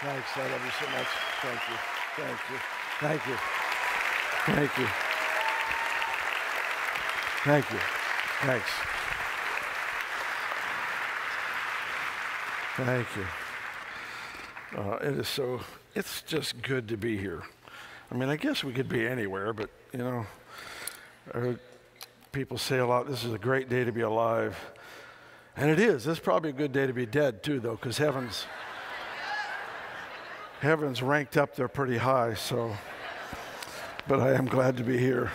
Thanks. I love you so much. Thank you. Thank you. Thank you. Thank you. Thank you. Thanks. Thank you. It's just good to be here. I mean, I guess we could be anywhere, but, you know, I heard people say a lot, this is a great day to be alive. And it is. It's probably a good day to be dead, too, though, because heaven's ranked up there pretty high, so. But I am glad to be here.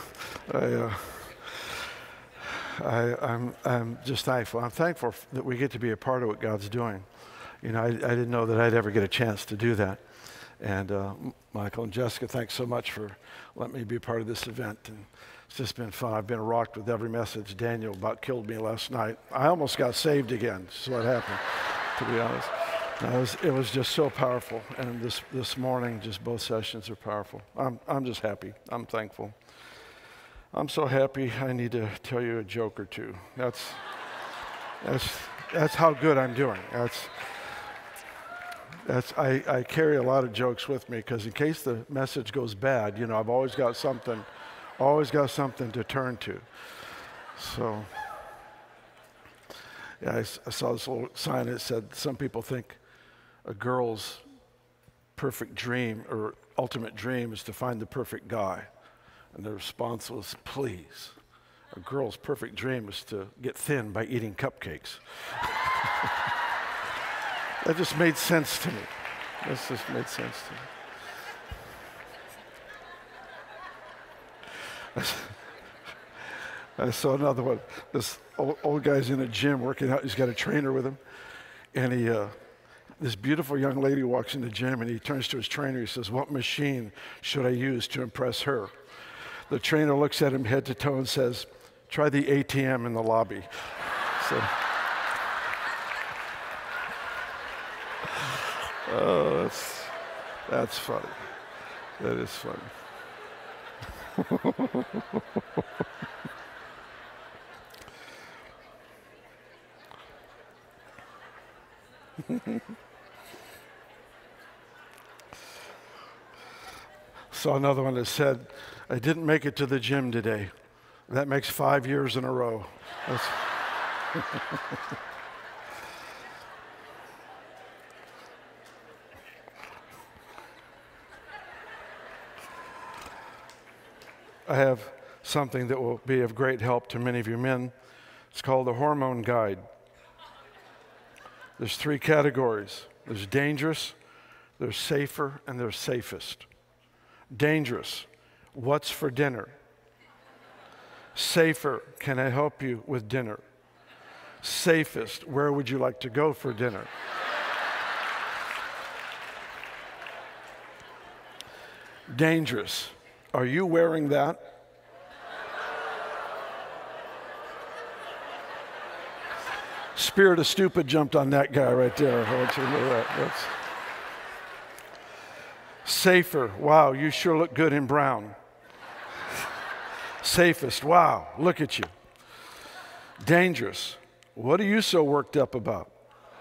I'm just thankful. I'm thankful that we get to be a part of what God's doing. You know, I didn't know that I'd ever get a chance to do that. And Michael and Jessica, thanks so much for letting me be a part of this event. And it's just been fun. I've been rocked with every message. Daniel about killed me last night. I almost got saved again. That's what happened, to be honest. It was just so powerful. And this morning, just both sessions are powerful. I'm just happy. I'm thankful. I'm so happy I need to tell you a joke or two. That's how good I'm doing. I carry a lot of jokes with me because in case the message goes bad, you know, I've always got something to turn to. So, yeah, I saw this little sign that said, some people think a girl's perfect dream or ultimate dream is to find the perfect guy. And the response was, please, a girl's perfect dream is to get thin by eating cupcakes. That just made sense to me. That just made sense to me. I saw another one. This old guy's in a gym working out. He's got a trainer with him. And this beautiful young lady walks in the gym, and he turns to his trainer. He says, what machine should I use to impress her? The trainer looks at him head to toe and says, try the ATM in the lobby. So, oh, that's funny. That is funny. Saw another one that said, I didn't make it to the gym today. That makes 5 years in a row. I have something that will be of great help to many of you men. It's called the Hormone Guide. There's 3 categories. There's dangerous, there's safer, and there's safest. Dangerous, what's for dinner? Safer, can I help you with dinner? Safest, where would you like to go for dinner? Dangerous, are you wearing that? Spirit of stupid jumped on that guy right there. I want you to know that. That's safer, wow, you sure look good in brown. Safest, wow, look at you. Dangerous, what are you so worked up about?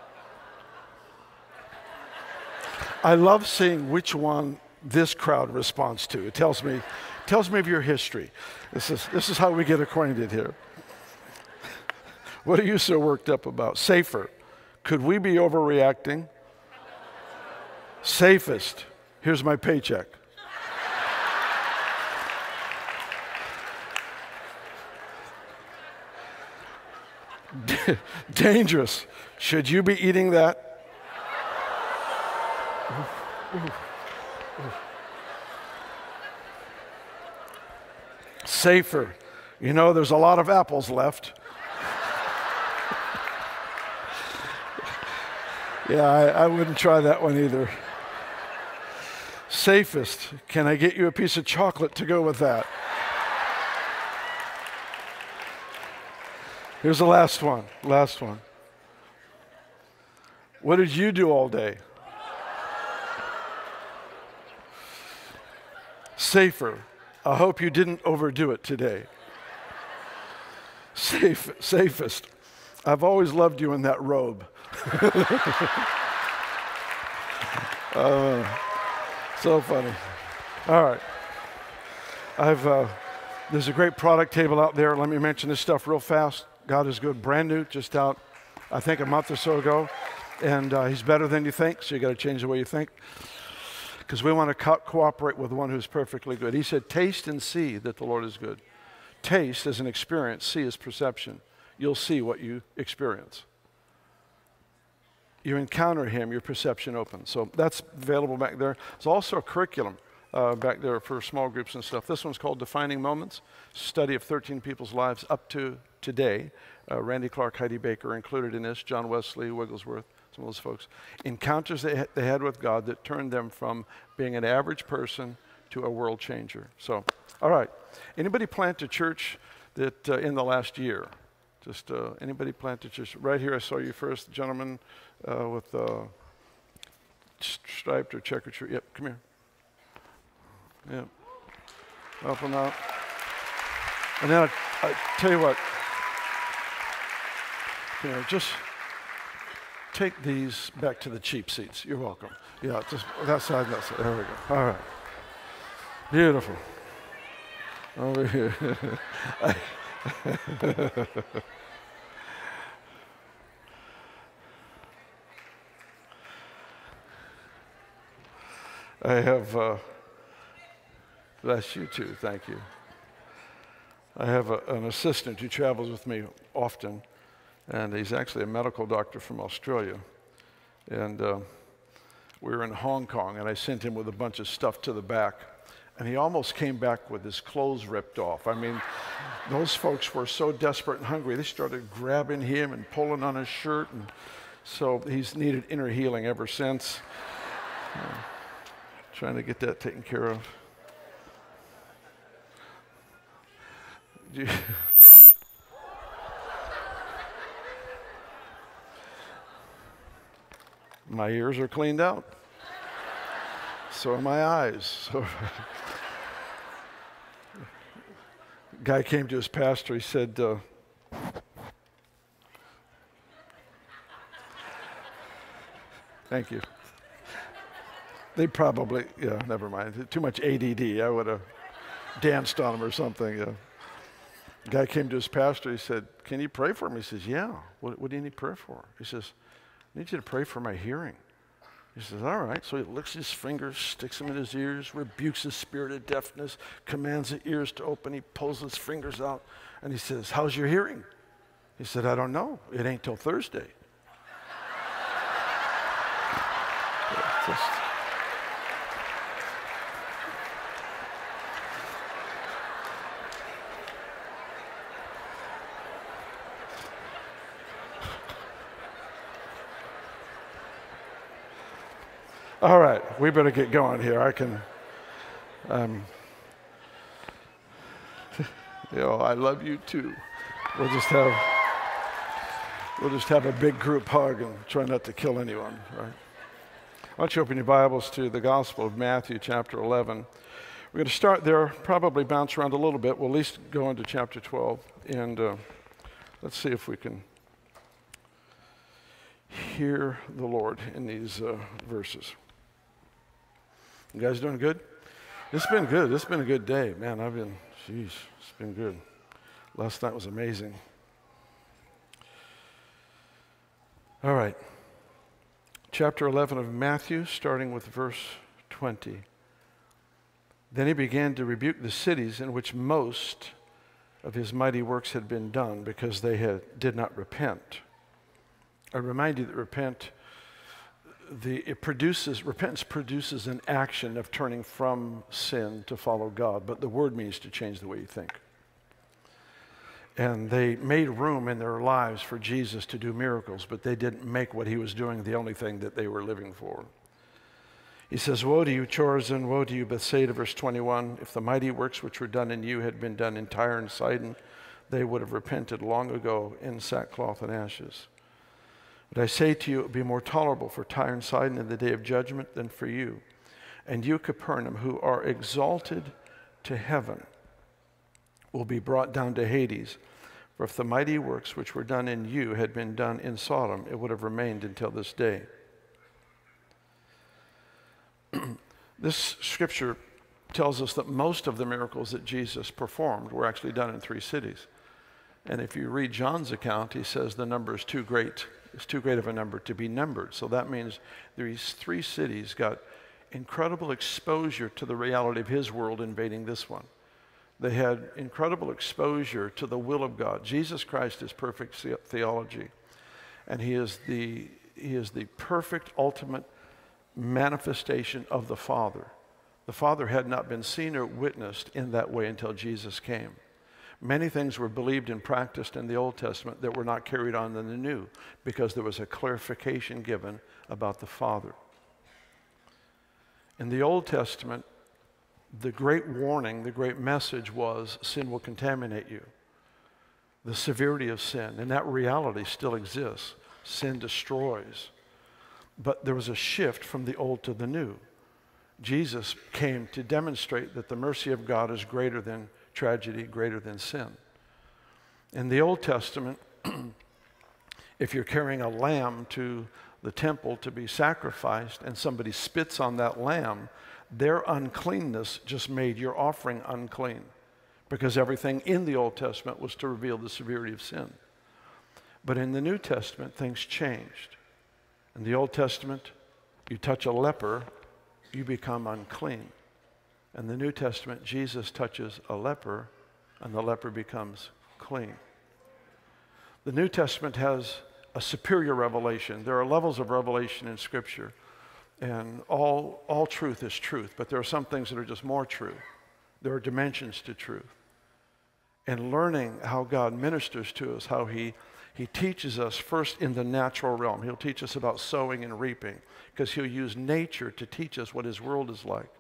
I love seeing which one this crowd responds to. It tells me of your history. This is how we get acquainted here. What are you so worked up about? Safer, could we be overreacting? Safest, here's my paycheck. Dangerous, should you be eating that? Safer, you know, there's a lot of apples left. Yeah, I wouldn't try that one either. Safest, can I get you a piece of chocolate to go with that? Here's the last one. What did you do all day? Safer, I hope you didn't overdo it today. Safest, I've always loved you in that robe. So funny. All right. There's a great product table out there. Let me mention this stuff real fast. God is good, brand new, just out, I think, a month or so ago. And he's better than you think, so you got to change the way you think. Because we want to cooperate with the one who's perfectly good. He said, taste and see that the Lord is good. Taste is an experience, see is perception. You'll see what you experience. You encounter him, your perception opens. So that's available back there. There's also a curriculum back there for small groups and stuff. This one's called Defining Moments, study of 13 people's lives up to today. Randy Clark, Heidi Baker are included in this, John Wesley, Wigglesworth, some of those folks. Encounters they had with God that turned them from being an average person to a world changer. So, all right. Anybody plant a church that in the last year? Just anybody plant a church? Right here I saw you first, gentleman with striped or checkered shirt. Yep, come here. Yep. Up and out. And then I tell you what. You know, just take these back to the cheap seats. You're welcome. Yeah, just that side and that side. There we go. All right. Beautiful. Over here. I have, bless you too, thank you. I have an assistant who travels with me often, and he's actually a medical doctor from Australia. And we were in Hong Kong, and I sent him with a bunch of stuff to the back, and he almost came back with his clothes ripped off. I mean, those folks were so desperate and hungry, they started grabbing him and pulling on his shirt, and so he's needed inner healing ever since. Trying to get that taken care of. My ears are cleaned out. So are my eyes. So guy came to his pastor. He said, thank you. They probably, yeah, never mind. Too much ADD. I would have danced on him or something. Yeah. Guy came to his pastor. He said, can you pray for me? He says, yeah. What do you need prayer for? He says, I need you to pray for my hearing. He says, all right. So he licks his fingers, sticks them in his ears, rebukes the spirit of deafness, commands the ears to open. He pulls his fingers out, and he says, how's your hearing? He said, I don't know. It ain't till Thursday. All right, we better get going here. I can, I love you too. We'll just have a big group hug and try not to kill anyone, right? Why don't you open your Bibles to the Gospel of Matthew, chapter 11. We're going to start there, probably bounce around a little bit. We'll at least go into chapter 12, and let's see if we can hear the Lord in these verses. You guys doing good? It's been good. It's been a good day. Man, it's been good. Last night was amazing. All right. Chapter 11 of Matthew, starting with verse 20. Then he began to rebuke the cities in which most of his mighty works had been done, because they did not repent. I remind you that repentance produces an action of turning from sin to follow God, but the word means to change the way you think. And they made room in their lives for Jesus to do miracles, but they didn't make what he was doing the only thing that they were living for. He says, woe to you, Chorazin, woe to you, Bethsaida, verse 21. If the mighty works which were done in you had been done in Tyre and Sidon, they would have repented long ago in sackcloth and ashes. But I say to you, it would be more tolerable for Tyre and Sidon in the day of judgment than for you. And you, Capernaum, who are exalted to heaven, will be brought down to Hades. For if the mighty works which were done in you had been done in Sodom, it would have remained until this day. This scripture tells us that most of the miracles that Jesus performed were actually done in 3 cities. And if you read John's account, he says the number is too great. It's too great of a number to be numbered. So that means these 3 cities got incredible exposure to the reality of his world invading this one. They had incredible exposure to the will of God. Jesus Christ is perfect theology. And he is the perfect ultimate manifestation of the Father. The Father had not been seen or witnessed in that way until Jesus came. Many things were believed and practiced in the Old Testament that were not carried on in the New because there was a clarification given about the Father. In the Old Testament, the great warning, the great message was sin will contaminate you. The severity of sin, and that reality still exists. Sin destroys. But there was a shift from the old to the new. Jesus came to demonstrate that the mercy of God is greater than tragedy, greater than sin. In the Old Testament, if you're carrying a lamb to the temple to be sacrificed and somebody spits on that lamb, their uncleanness just made your offering unclean, because everything in the Old Testament was to reveal the severity of sin. But in the New Testament, things changed. In the Old Testament, you touch a leper, you become unclean. In the New Testament, Jesus touches a leper, and the leper becomes clean. The New Testament has a superior revelation. There are levels of revelation in Scripture, and all truth is truth, but there are some things that are just more true. There are dimensions to truth. And learning how God ministers to us, how He teaches us first in the natural realm. He'll teach us about sowing and reaping, because He'll use nature to teach us what His world is like.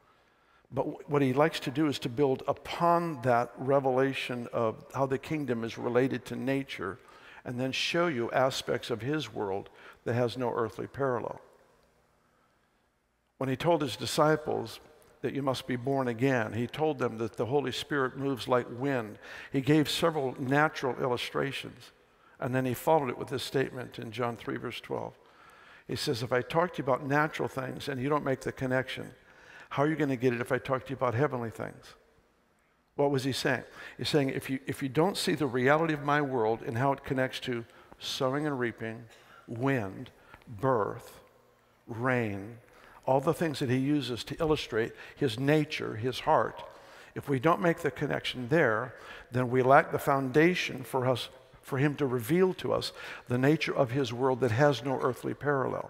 But what He likes to do is to build upon that revelation of how the kingdom is related to nature, and then show you aspects of His world that has no earthly parallel. When He told His disciples that you must be born again, He told them that the Holy Spirit moves like wind. He gave several natural illustrations, and then He followed it with this statement in John 3, verse 12. He says, if I talk to you about natural things and you don't make the connection, how are you going to get it if I talk to you about heavenly things? What was He saying? He's saying, if you don't see the reality of my world and how it connects to sowing and reaping, wind, birth, rain, all the things that He uses to illustrate His nature, His heart, if we don't make the connection there, then we lack the foundation for Him to reveal to us the nature of His world that has no earthly parallel.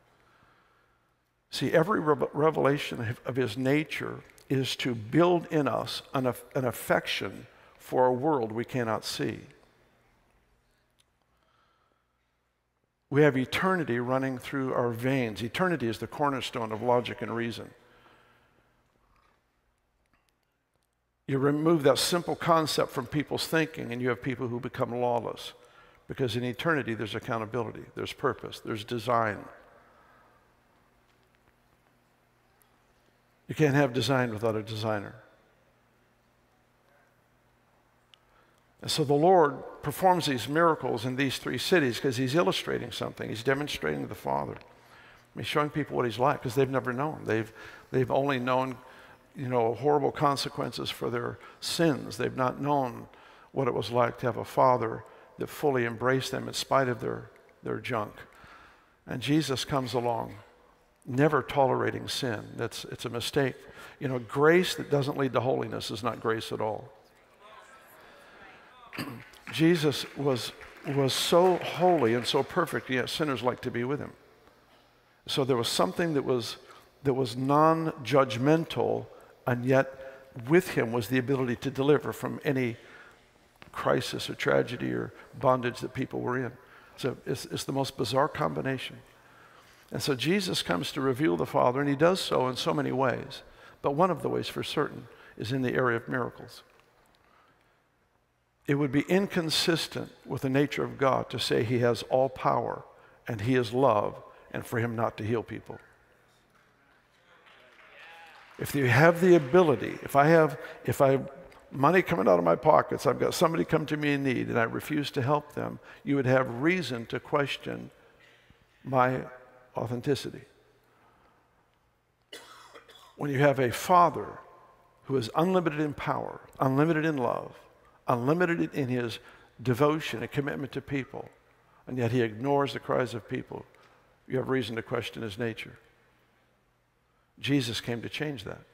See, every revelation of His nature is to build in us an affection for a world we cannot see. We have eternity running through our veins. Eternity is the cornerstone of logic and reason. You remove that simple concept from people's thinking, and you have people who become lawless. Because in eternity, there's accountability, there's purpose, there's design. You can't have design without a designer. And so the Lord performs these miracles in these 3 cities because He's illustrating something. He's demonstrating the Father. He's showing people what He's like because they've never known. They've only known, horrible consequences for their sins. They've not known what it was like to have a Father that fully embraced them in spite of their junk. And Jesus comes along, never tolerating sin. It's a mistake. Grace that doesn't lead to holiness is not grace at all. Jesus was so holy and so perfect, yet sinners like to be with Him. So there was something that was non-judgmental, and yet with Him was the ability to deliver from any crisis or tragedy or bondage that people were in. So it's the most bizarre combination. And so Jesus comes to reveal the Father, and He does so in so many ways. But one of the ways for certain is in the area of miracles. It would be inconsistent with the nature of God to say He has all power and He is love, and for Him not to heal people. If you have the ability, if I have money coming out of my pockets, I've got somebody come to me in need, and I refuse to help them, you would have reason to question my authenticity. when you have a Father who is unlimited in power, unlimited in love, unlimited in his devotion and commitment to people, and yet he ignores the cries of people, you have reason to question his nature. Jesus came to change that.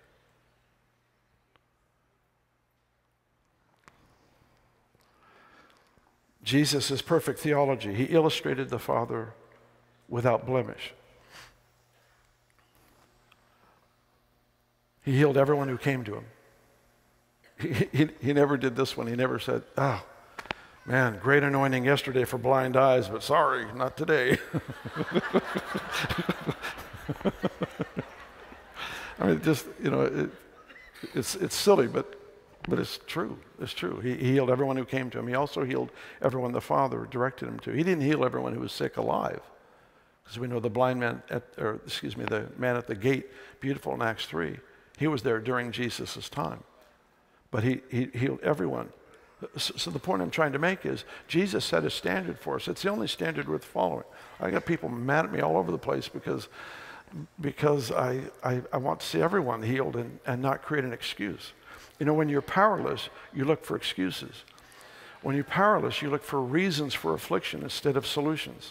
Jesus' perfect theology, he illustrated the Father without blemish. He healed everyone who came to him. He never did this one. He never said, oh, man, great anointing yesterday for blind eyes, but sorry, not today. I mean, just, you know, it's silly, but it's true. It's true. He healed everyone who came to him. He also healed everyone the Father directed him to. He didn't heal everyone who was sick alive. Because we know the blind man, the man at the gate, beautiful in Acts 3, he was there during Jesus' time. But he healed everyone. So the point I'm trying to make is Jesus set a standard for us. It's the only standard worth following. I got people mad at me all over the place because I want to see everyone healed and not create an excuse. You know, when you're powerless, you look for excuses. When you're powerless, you look for reasons for affliction instead of solutions.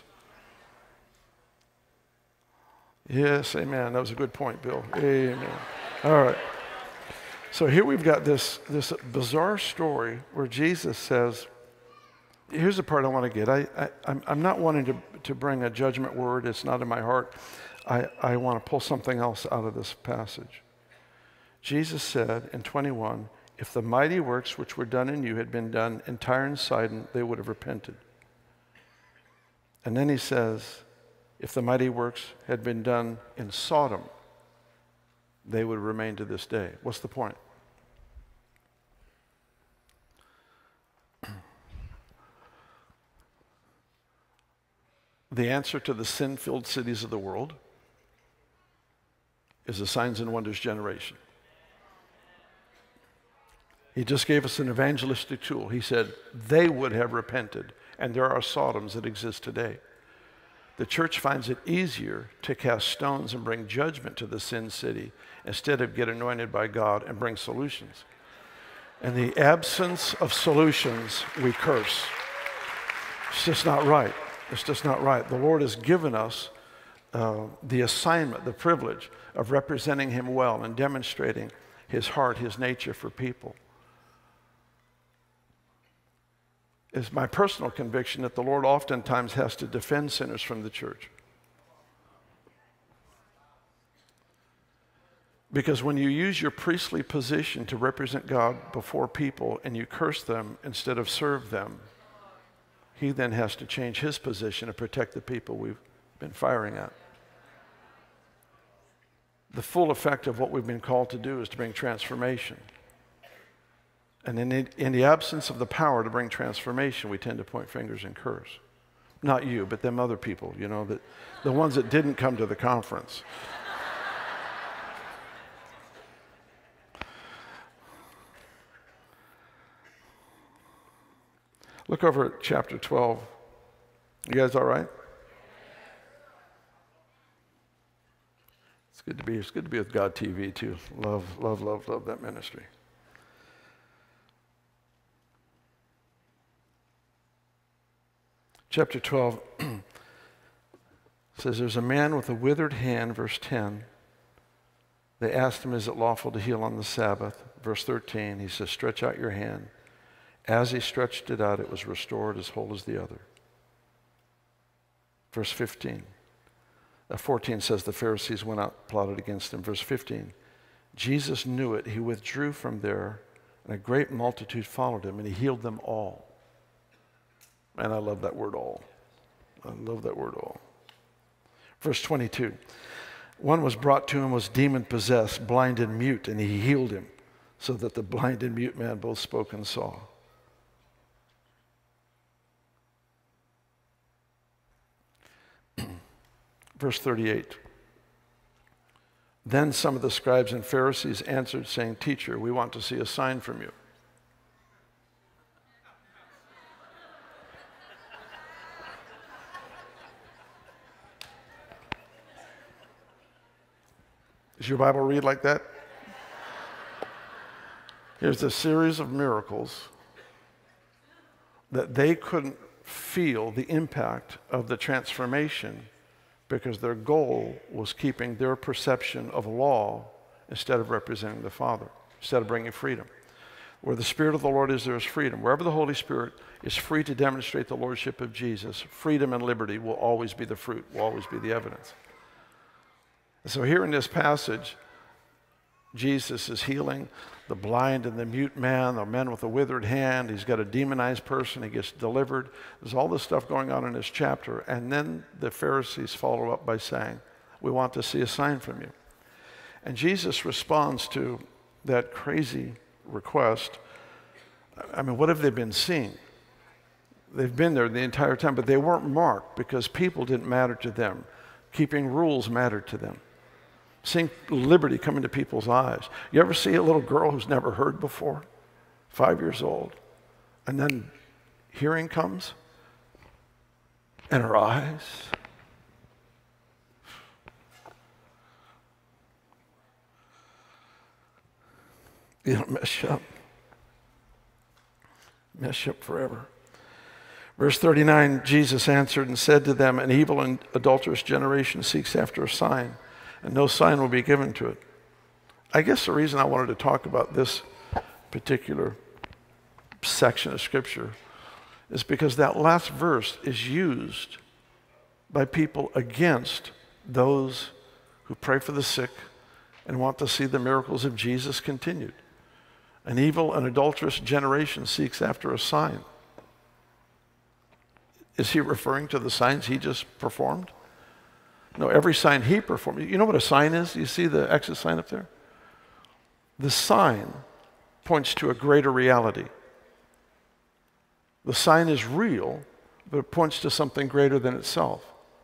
Yes, amen. That was a good point, Bill. Amen. All right. So here we've got this bizarre story where Jesus says, here's the part I want to get. I'm not wanting to bring a judgment word. It's not in my heart. I want to pull something else out of this passage. Jesus said in 21, if the mighty works which were done in you had been done in Tyre and Sidon, they would have repented. And then he says, if the mighty works had been done in Sodom, they would remain to this day. What's the point? The answer to the sin-filled cities of the world is the signs and wonders generation. He just gave us an evangelistic tool. He said they would have repented, and there are Sodoms that exist today. The church finds it easier to cast stones and bring judgment to the sin city instead of get anointed by God and bring solutions. In the absence of solutions, we curse. It's just not right. It's just not right. The Lord has given us the assignment, the privilege of representing him well and demonstrating his heart, his nature for people. It's my personal conviction that the Lord oftentimes has to defend sinners from the church. Because when you use your priestly position to represent God before people and you curse them instead of serve them, he then has to change his position to protect the people we've been firing at. The full effect of what we've been called to do is to bring transformation. And in the absence of the power to bring transformation, we tend to point fingers and curse. Not you, but them other people, you know, the ones that didn't come to the conference. Look over at chapter 12. You guys all right? It's good to be with God TV too. Love that ministry. Chapter 12 says there's a man with a withered hand, verse 10. They asked him, is it lawful to heal on the Sabbath? Verse 13, he says, stretch out your hand. As he stretched it out, it was restored as whole as the other. Verse 14 says the Pharisees went out, plotted against him. Verse 15, Jesus knew it. He withdrew from there, and a great multitude followed him, and he healed them all. And I love that word all. I love that word all. Verse 22, one was brought to him, was demon-possessed, blind and mute, and he healed him, so that the blind and mute man both spoke and saw. Verse 38, then some of the scribes and Pharisees answered, saying, teacher, we want to see a sign from you. Does your Bible read like that? Here's a series of miracles that they couldn't feel the impact of the transformation because their goal was keeping their perception of law instead of representing the Father, instead of bringing freedom. Where the Spirit of the Lord is, there is freedom. Wherever the Holy Spirit is free to demonstrate the Lordship of Jesus, freedom and liberty will always be the fruit, will always be the evidence. And so here in this passage, Jesus is healing the blind and the mute man, the man with a withered hand. He's got a demonized person. He gets delivered. There's all this stuff going on in this chapter. And then the Pharisees follow up by saying, we want to see a sign from you. And Jesus responds to that crazy request. I mean, what have they been seeing? They've been there the entire time, but they weren't marked because people didn't matter to them. Keeping rules mattered to them. Seeing liberty come into people's eyes. You ever see a little girl who's never heard before? 5 years old. And then hearing comes in her eyes. You don't mess you up. Mess you up forever. Verse 39, Jesus answered and said to them, an evil and adulterous generation seeks after a sign, and no sign will be given to it. I guess the reason I wanted to talk about this particular section of Scripture is because that last verse is used by people against those who pray for the sick and want to see the miracles of Jesus continued. An evil and adulterous generation seeks after a sign. Is he referring to the signs he just performed? No, every sign he performed. You know what a sign is? You see the exit sign up there? The sign points to a greater reality. The sign is real, but it points to something greater than itself.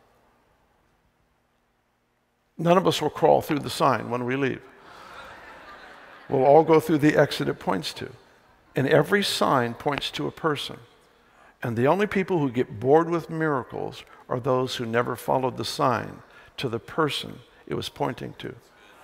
None of us will crawl through the sign when we leave. We'll all go through the exit it points to. And every sign points to a person. And the only people who get bored with miracles are those who never followed the sign to the person it was pointing to.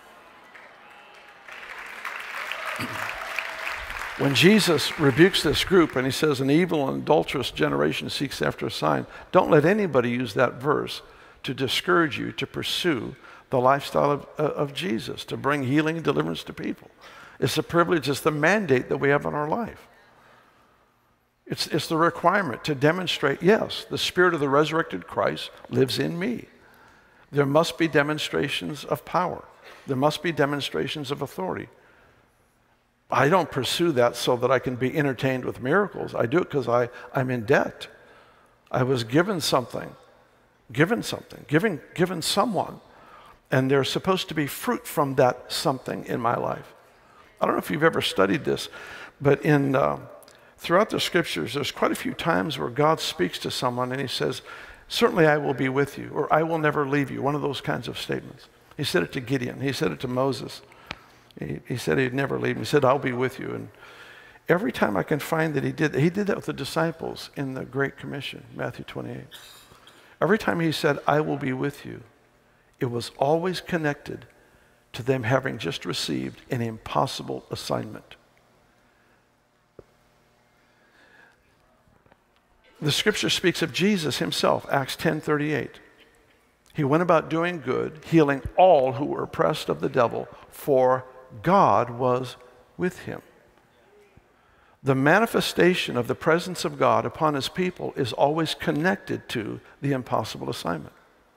When Jesus rebukes this group and he says, an evil and adulterous generation seeks after a sign, don't let anybody use that verse to discourage you to pursue the lifestyle of Jesus, to bring healing and deliverance to people. It's a privilege, it's the mandate that we have in our life. It's the requirement to demonstrate, yes, the Spirit of the resurrected Christ lives in me. There must be demonstrations of power. There must be demonstrations of authority. I don't pursue that so that I can be entertained with miracles. I do it because I'm in debt. I was given something, given someone, and there's supposed to be fruit from that something in my life. I don't know if you've ever studied this, but throughout the Scriptures, there's quite a few times where God speaks to someone and he says, certainly I will be with you, or I will never leave you, one of those kinds of statements. He said it to Gideon. He said it to Moses. He said he'd never leave him. He said, I'll be with you. And every time I can find that he did that with the disciples in the Great Commission, Matthew 28. Every time he said, I will be with you, it was always connected to them having just received an impossible assignment. The Scripture speaks of Jesus himself, Acts 10:38. He went about doing good, healing all who were oppressed of the devil, for God was with him. The manifestation of the presence of God upon his people is always connected to the impossible assignment.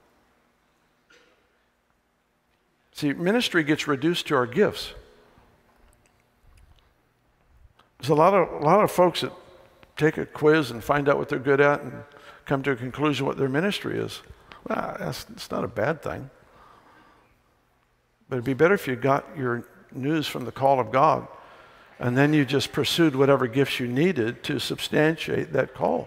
See, ministry gets reduced to our gifts. There's a lot of folks that take a quiz and find out what they're good at and come to a conclusion what their ministry is. Well, it's not a bad thing. But it'd be better if you got your news from the call of God and then you just pursued whatever gifts you needed to substantiate that call.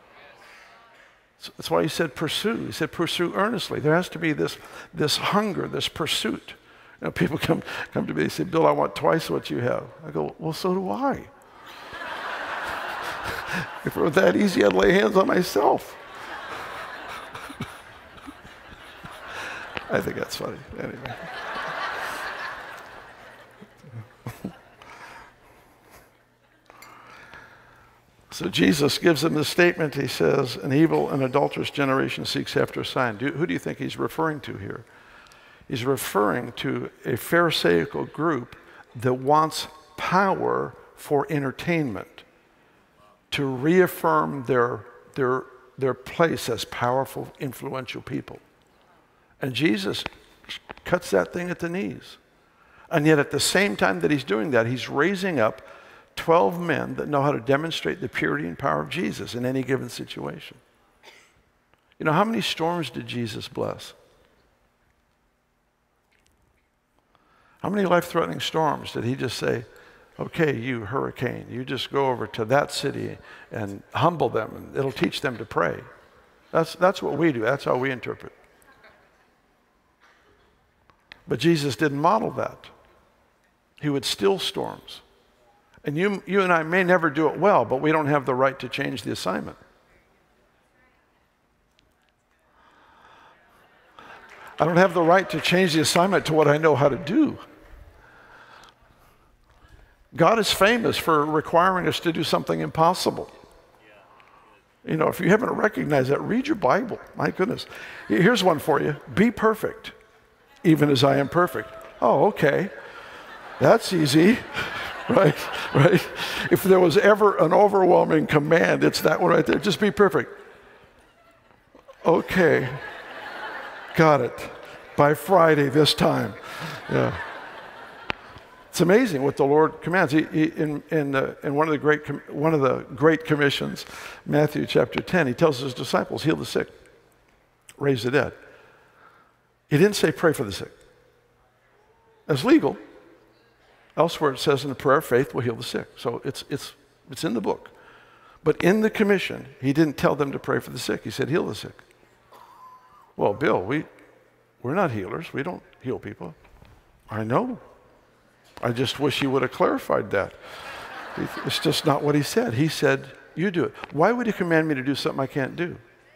So that's why he said pursue. He said pursue earnestly. There has to be this hunger, this pursuit. You know, people come to me and say, Bill, I want twice what you have. I go, well, so do I. If it were that easy, I'd lay hands on myself. I think that's funny. Anyway. So Jesus gives them this statement. He says, an evil and adulterous generation seeks after a sign. Who do you think he's referring to here? He's referring to a Pharisaical group that wants power for entertainment, to reaffirm their place as powerful, influential people. And Jesus cuts that thing at the knees. And yet at the same time that he's doing that, he's raising up 12 men that know how to demonstrate the purity and power of Jesus in any given situation. You know, how many storms did Jesus bless? How many life-threatening storms did he just say, okay, you hurricane, you just go over to that city and humble them, and it'll teach them to pray. That's what we do. That's how we interpret. But Jesus didn't model that. He would still storms. And you and I may never do it well, but we don't have the right to change the assignment. I don't have the right to change the assignment to what I know how to do. God is famous for requiring us to do something impossible. You know, if you haven't recognized that, read your Bible. My goodness. Here's one for you. Be perfect, even as I am perfect. Oh, okay. That's easy. Right? If there was ever an overwhelming command, it's that one right there. Just be perfect. Okay. Got it. By Friday this time. Yeah. It's amazing what the Lord commands. In one of the great commissions, Matthew chapter 10, he tells his disciples, heal the sick, raise the dead. He didn't say pray for the sick. That's legal. Elsewhere it says in the prayer, faith will heal the sick. So it's in the book. But in the commission, he didn't tell them to pray for the sick. He said, heal the sick. Well, Bill, we're not healers. We don't heal people. I know. I just wish he would have clarified that. It's just not what he said. He said, you do it. Why would he command me to do something I can't do?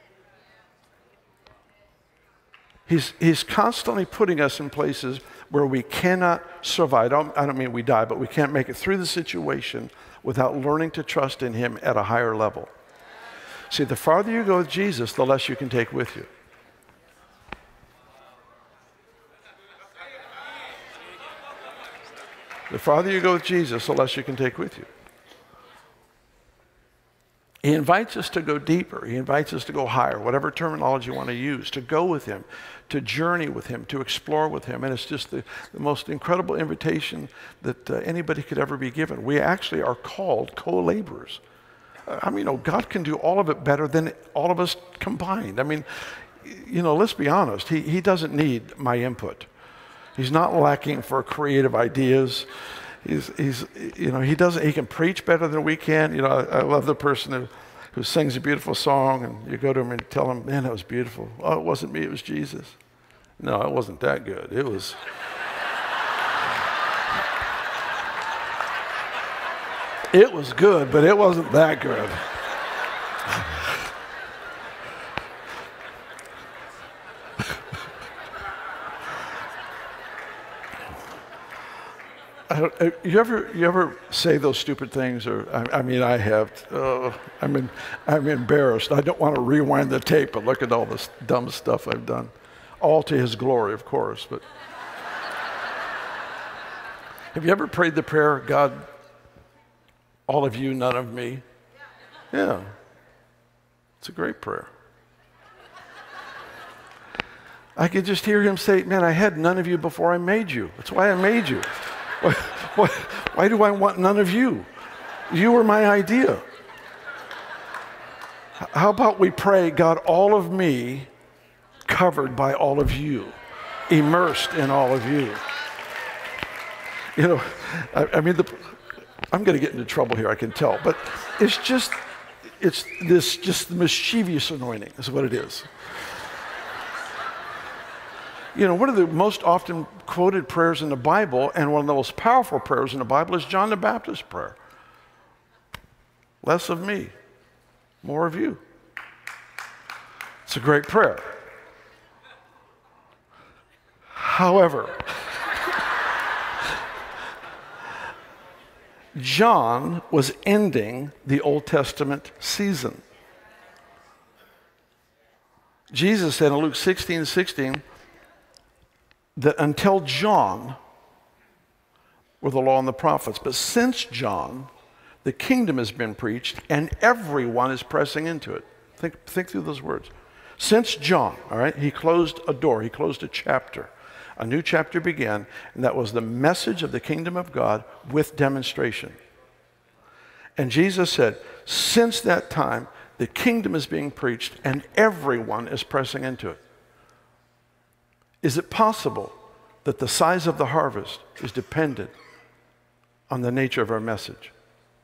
He's constantly putting us in places where we cannot survive. I don't mean we die, but we can't make it through the situation without learning to trust in him at a higher level. See, the farther you go with Jesus, the less you can take with you. The farther you go with Jesus, the less you can take with you. He invites us to go deeper. He invites us to go higher, whatever terminology you want to use, to go with him, to journey with him, to explore with him. And it's just the most incredible invitation that anybody could ever be given. We actually are called co-laborers. I mean, God can do all of it better than all of us combined. I mean, let's be honest. He doesn't need my input. He's not lacking for creative ideas. He can preach better than we can. I love the person who sings a beautiful song, and you go to him and tell him, man, that was beautiful. Oh, it wasn't me, it was Jesus. No, it wasn't that good. It was. It was good, but it wasn't that good. You ever say those stupid things? Or I have. I'm embarrassed. I don't want to rewind the tape, but look at all this dumb stuff I've done, all to His glory, of course. But have you ever prayed the prayer, God, all of you, none of me? Yeah, it's a great prayer. I could just hear Him say, man, I had none of you before I made you. That's why I made you. Why do I want none of you? You were my idea. How about we pray, God, all of me covered by all of you, immersed in all of you. I'm going to get into trouble here, I can tell, but it's the mischievous anointing is what it is. One of the most often quoted prayers in the Bible, and one of the most powerful prayers in the Bible, is John the Baptist's prayer. Less of me, more of you. It's a great prayer. However, John was ending the Old Testament season. Jesus said in Luke 16:16 that until John were the law and the prophets. But since John, the kingdom has been preached and everyone is pressing into it. Think through those words. Since John, all right, he closed a door, he closed a chapter. A new chapter began, and that was the message of the kingdom of God with demonstration. And Jesus said, since that time, the kingdom is being preached and everyone is pressing into it. Is it possible that the size of the harvest is dependent on the nature of our message?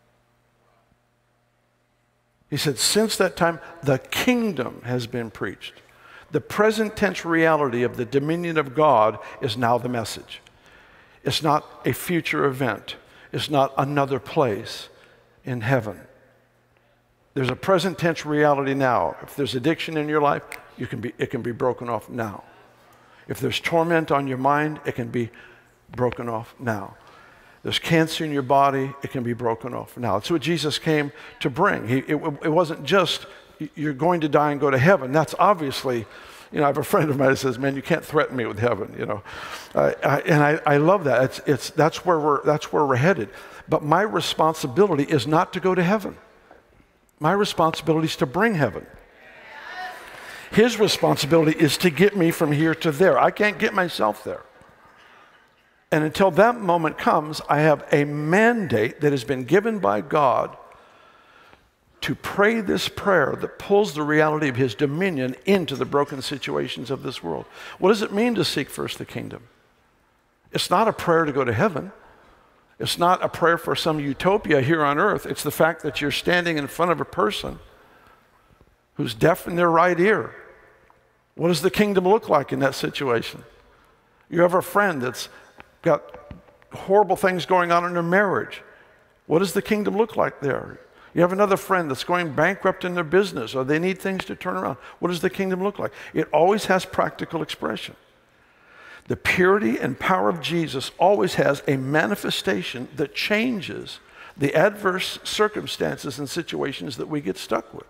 He said, since that time, the kingdom has been preached. The present tense reality of the dominion of God is now the message. It's not a future event. It's not another place in heaven. There's a present tense reality now. If there's addiction in your life, it can be broken off now. If there's torment on your mind, it can be broken off now. There's cancer in your body, it can be broken off now. That's what Jesus came to bring. It wasn't just you're going to die and go to heaven. That's obviously, I have a friend of mine that says, man, you can't threaten me with heaven, and I love that. That's where we're headed. But my responsibility is not to go to heaven. My responsibility is to bring heaven. His responsibility is to get me from here to there. I can't get myself there. And until that moment comes, I have a mandate that has been given by God to pray this prayer that pulls the reality of his dominion into the broken situations of this world. What does it mean to seek first the kingdom? It's not a prayer to go to heaven. It's not a prayer for some utopia here on earth. It's the fact that you're standing in front of a person who's deaf in their right ear. What does the kingdom look like in that situation? You have a friend that's got horrible things going on in their marriage. What does the kingdom look like there? You have another friend that's going bankrupt in their business, or they need things to turn around. What does the kingdom look like? It always has practical expression. The purity and power of Jesus always has a manifestation that changes the adverse circumstances and situations that we get stuck with.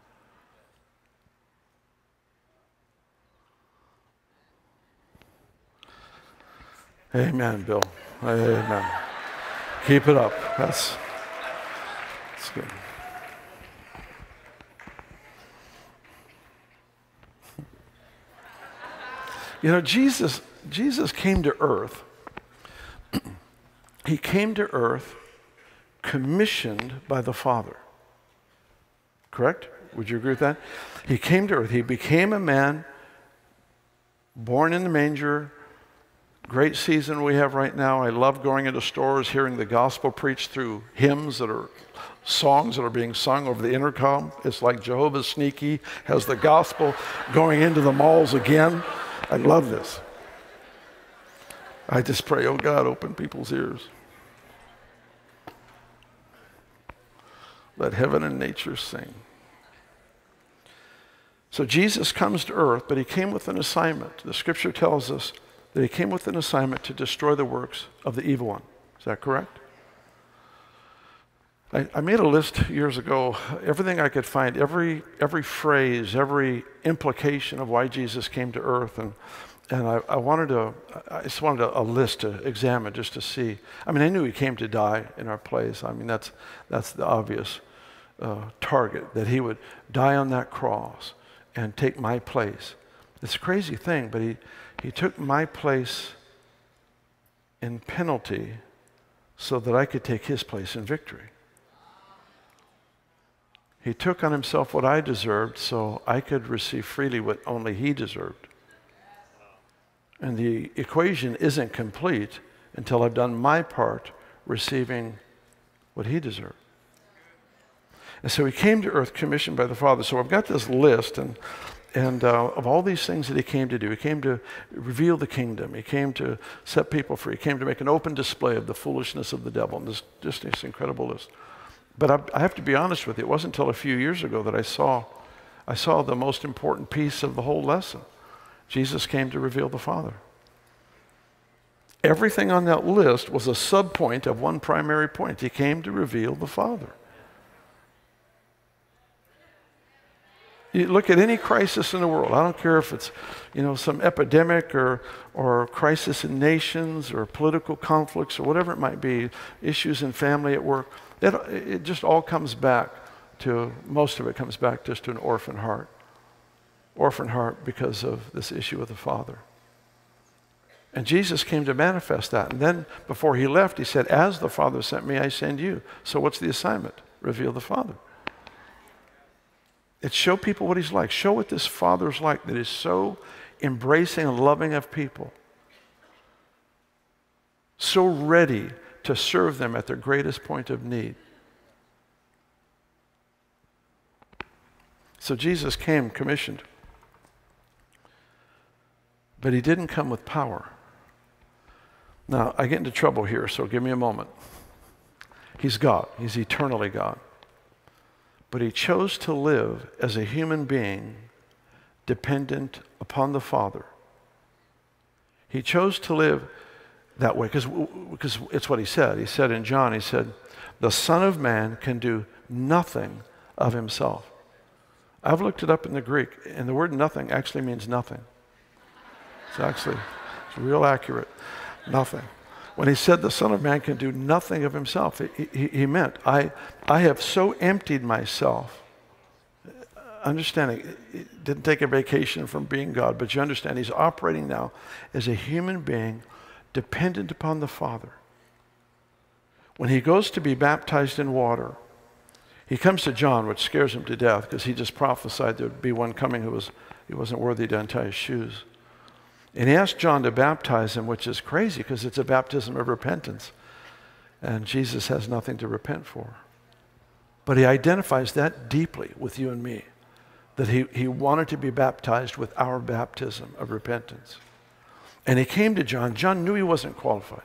Amen, Bill. Amen. Keep it up. That's good. Jesus came to earth. He came to earth commissioned by the Father. Correct? Would you agree with that? He came to earth. He became a man, born in the manger. Great season we have right now. I love going into stores, hearing the gospel preached through hymns that are songs that are being sung over the intercom. It's like Jehovah's Sneaky has the gospel going into the malls again. I love this. I just pray, oh God, open people's ears. Let heaven and nature sing. So Jesus comes to earth, but he came with an assignment. The scripture tells us that he came with an assignment to destroy the works of the evil one. Is that correct? I made a list years ago, everything I could find, every phrase, every implication of why Jesus came to earth, and I just wanted a list to examine just to see. I mean, I knew he came to die in our place. I mean, that's the obvious target, that he would die on that cross and take my place. It's a crazy thing, but he took my place in penalty so that I could take his place in victory. He took on himself what I deserved so I could receive freely what only he deserved. And the equation isn't complete until I've done my part receiving what he deserved. And so he came to earth commissioned by the Father. So I've got this list and of all these things that he came to do. He came to reveal the kingdom. He came to set people free. He came to make an open display of the foolishness of the devil. And just this incredible list. But I have to be honest with you, it wasn't until a few years ago that I saw the most important piece of the whole lesson. Jesus came to reveal the Father. Everything on that list was a subpoint of one primary point. He came to reveal the Father. You look at any crisis in the world. I don't care if it's, some epidemic or crisis in nations or political conflicts or whatever it might be, issues in family at work. It just all comes back to, most of it comes back just to an orphan heart. Orphan heart because of this issue with the Father. And Jesus came to manifest that. And then before he left, he said, as the Father sent me, I send you. So what's the assignment? Reveal the Father. It's show people what he's like. Show what this Father's like, that is so embracing and loving of people. So ready to serve them at their greatest point of need. So Jesus came commissioned. But he didn't come with power. Now, I get into trouble here, so give me a moment. He's God. He's eternally God. But he chose to live as a human being dependent upon the Father. He chose to live that way because it's what he said. He said in John, he said, the Son of Man can do nothing of himself. I've looked it up in the Greek, and the word nothing actually means nothing. It's real accurate. Nothing. When he said the Son of Man can do nothing of himself, he meant, I have so emptied myself. Understanding, it didn't take a vacation from being God, but you understand he's operating now as a human being dependent upon the Father. When he goes to be baptized in water, he comes to John, which scares him to death because he just prophesied there would be one coming he wasn't worthy to untie his shoes. And he asked John to baptize him, which is crazy because it's a baptism of repentance. And Jesus has nothing to repent for. But he identifies that deeply with you and me, that he wanted to be baptized with our baptism of repentance. And he came to John. John knew he wasn't qualified.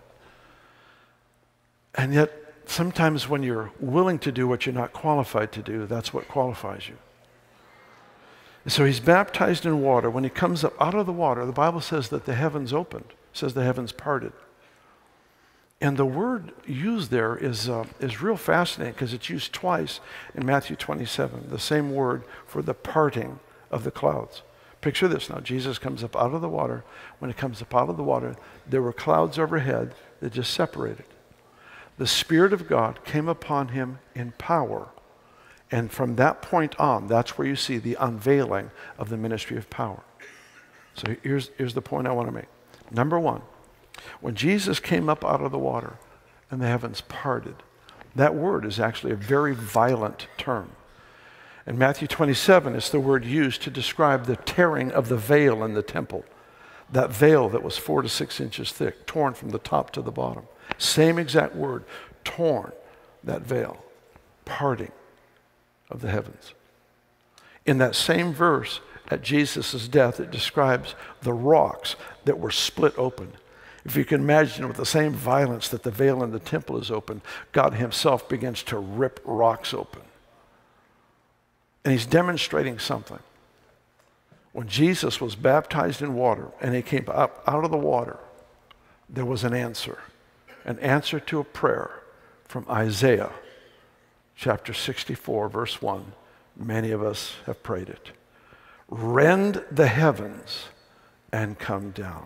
And yet, sometimes when you're willing to do what you're not qualified to do, that's what qualifies you. So he's baptized in water. When he comes up out of the water, the Bible says that the heavens opened. It says the heavens parted. And the word used there is real fascinating because it's used twice in Matthew 27, the same word for the parting of the clouds. Picture this now. Jesus comes up out of the water. When he comes up out of the water, there were clouds overhead that just separated. The Spirit of God came upon him in power. And from that point on, that's where you see the unveiling of the ministry of power. So here's the point I want to make. Number one, when Jesus came up out of the water and the heavens parted, that word is actually a very violent term. In Matthew 27, it's the word used to describe the tearing of the veil in the temple. That veil that was 4 to 6 inches thick, torn from the top to the bottom. Same exact word, torn, that veil, parting of the heavens. In that same verse, at Jesus' death, it describes the rocks that were split open. If you can imagine with the same violence that the veil in the temple is open, God himself begins to rip rocks open. And he's demonstrating something. When Jesus was baptized in water and he came up out of the water, there was an answer to a prayer from Isaiah chapter 64, verse 1. Many of us have prayed it. Rend the heavens and come down.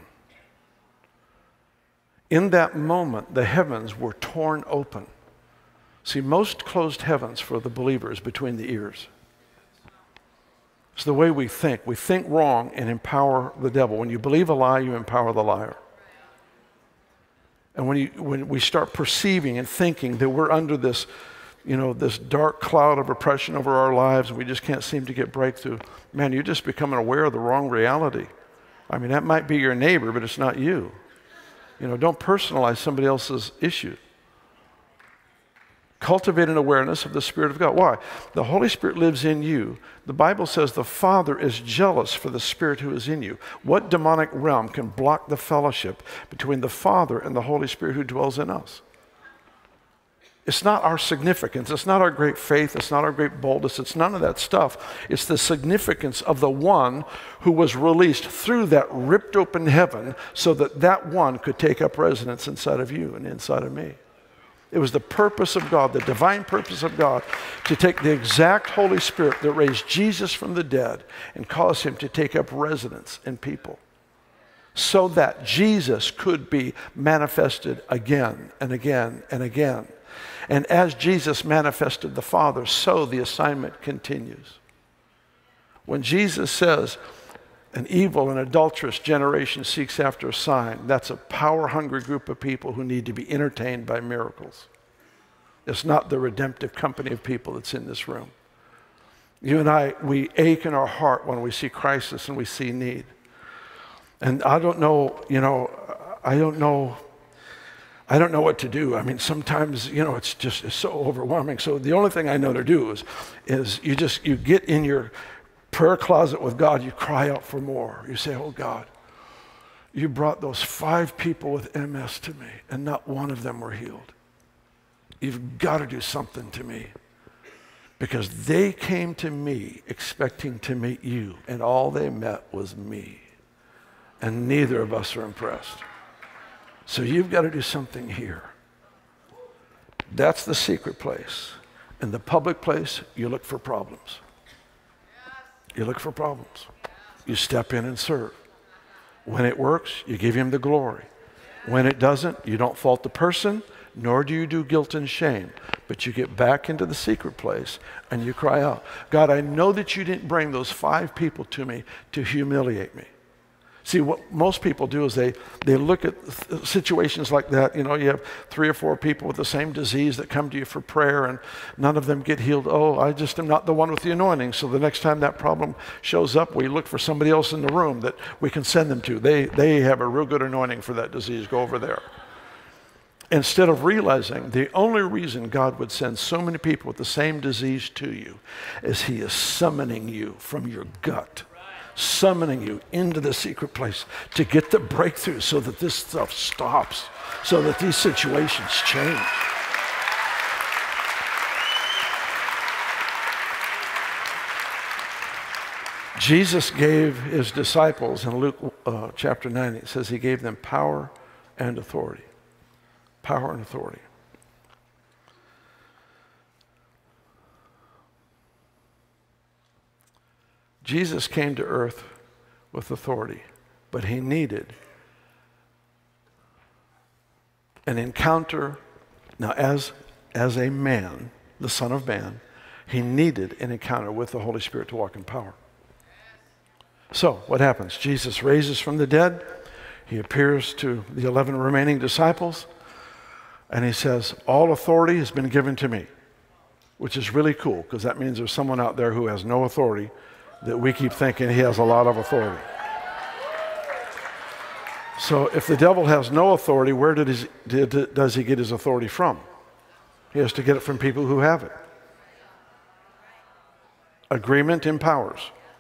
In that moment, the heavens were torn open. See, most closed heavens for the believer is between the ears. It's the way we think. We think wrong and empower the devil. When you believe a lie, you empower the liar. And when we start perceiving and thinking that we're under this, this dark cloud of oppression over our lives, and we just can't seem to get breakthrough, man, you're just becoming aware of the wrong reality. I mean, that might be your neighbor, but it's not you. Don't personalize somebody else's issue. Cultivate an awareness of the Spirit of God. Why? The Holy Spirit lives in you. The Bible says the Father is jealous for the Spirit who is in you. What demonic realm can block the fellowship between the Father and the Holy Spirit who dwells in us? It's not our significance. It's not our great faith. It's not our great boldness. It's none of that stuff. It's the significance of the one who was released through that ripped open heaven so that that one could take up residence inside of you and inside of me. It was the purpose of God, the divine purpose of God, to take the exact Holy Spirit that raised Jesus from the dead and cause him to take up residence in people, so that Jesus could be manifested again and again and again. And as Jesus manifested the Father, so the assignment continues. When Jesus says, an evil and adulterous generation seeks after a sign, that's a power-hungry group of people who need to be entertained by miracles. It's not the redemptive company of people that's in this room. You and I, we ache in our heart when we see crisis and we see need. And I don't know, I don't know what to do. I mean, sometimes, it's so overwhelming. So the only thing I know to do is you get in your prayer closet with God, you cry out for more. You say, oh God, you brought those 5 people with MS to me and not one of them were healed. You've got to do something to me, because they came to me expecting to meet you and all they met was me. And neither of us are impressed. So you've got to do something here. That's the secret place. In the public place, you look for problems. You look for problems. You step in and serve. When it works, you give him the glory. When it doesn't, you don't fault the person, nor do you do guilt and shame. But you get back into the secret place and you cry out, God, I know that you didn't bring those 5 people to me to humiliate me. See, what most people do is they look at situations like that. You have 3 or 4 people with the same disease that come to you for prayer and none of them get healed. Oh, I just am not the one with the anointing. So the next time that problem shows up, we look for somebody else in the room that we can send them to. They have a real good anointing for that disease. Go over there. Instead of realizing the only reason God would send so many people with the same disease to you is he is summoning you from your gut. Summoning you into the secret place to get the breakthrough so that this stuff stops, so that these situations change. Jesus gave his disciples in Luke chapter 9, it says he gave them power and authority. Power and authority. Jesus came to earth with authority, but he needed an encounter. Now, as a man, the Son of Man, he needed an encounter with the Holy Spirit to walk in power. So, what happens? Jesus raises from the dead. He appears to the 11 remaining disciples, and he says, all authority has been given to me, which is really cool, because that means there's someone out there who has no authority that we keep thinking he has a lot of authority. So if the devil has no authority, where does he get his authority from? He has to get it from people who have it. Agreement empowers.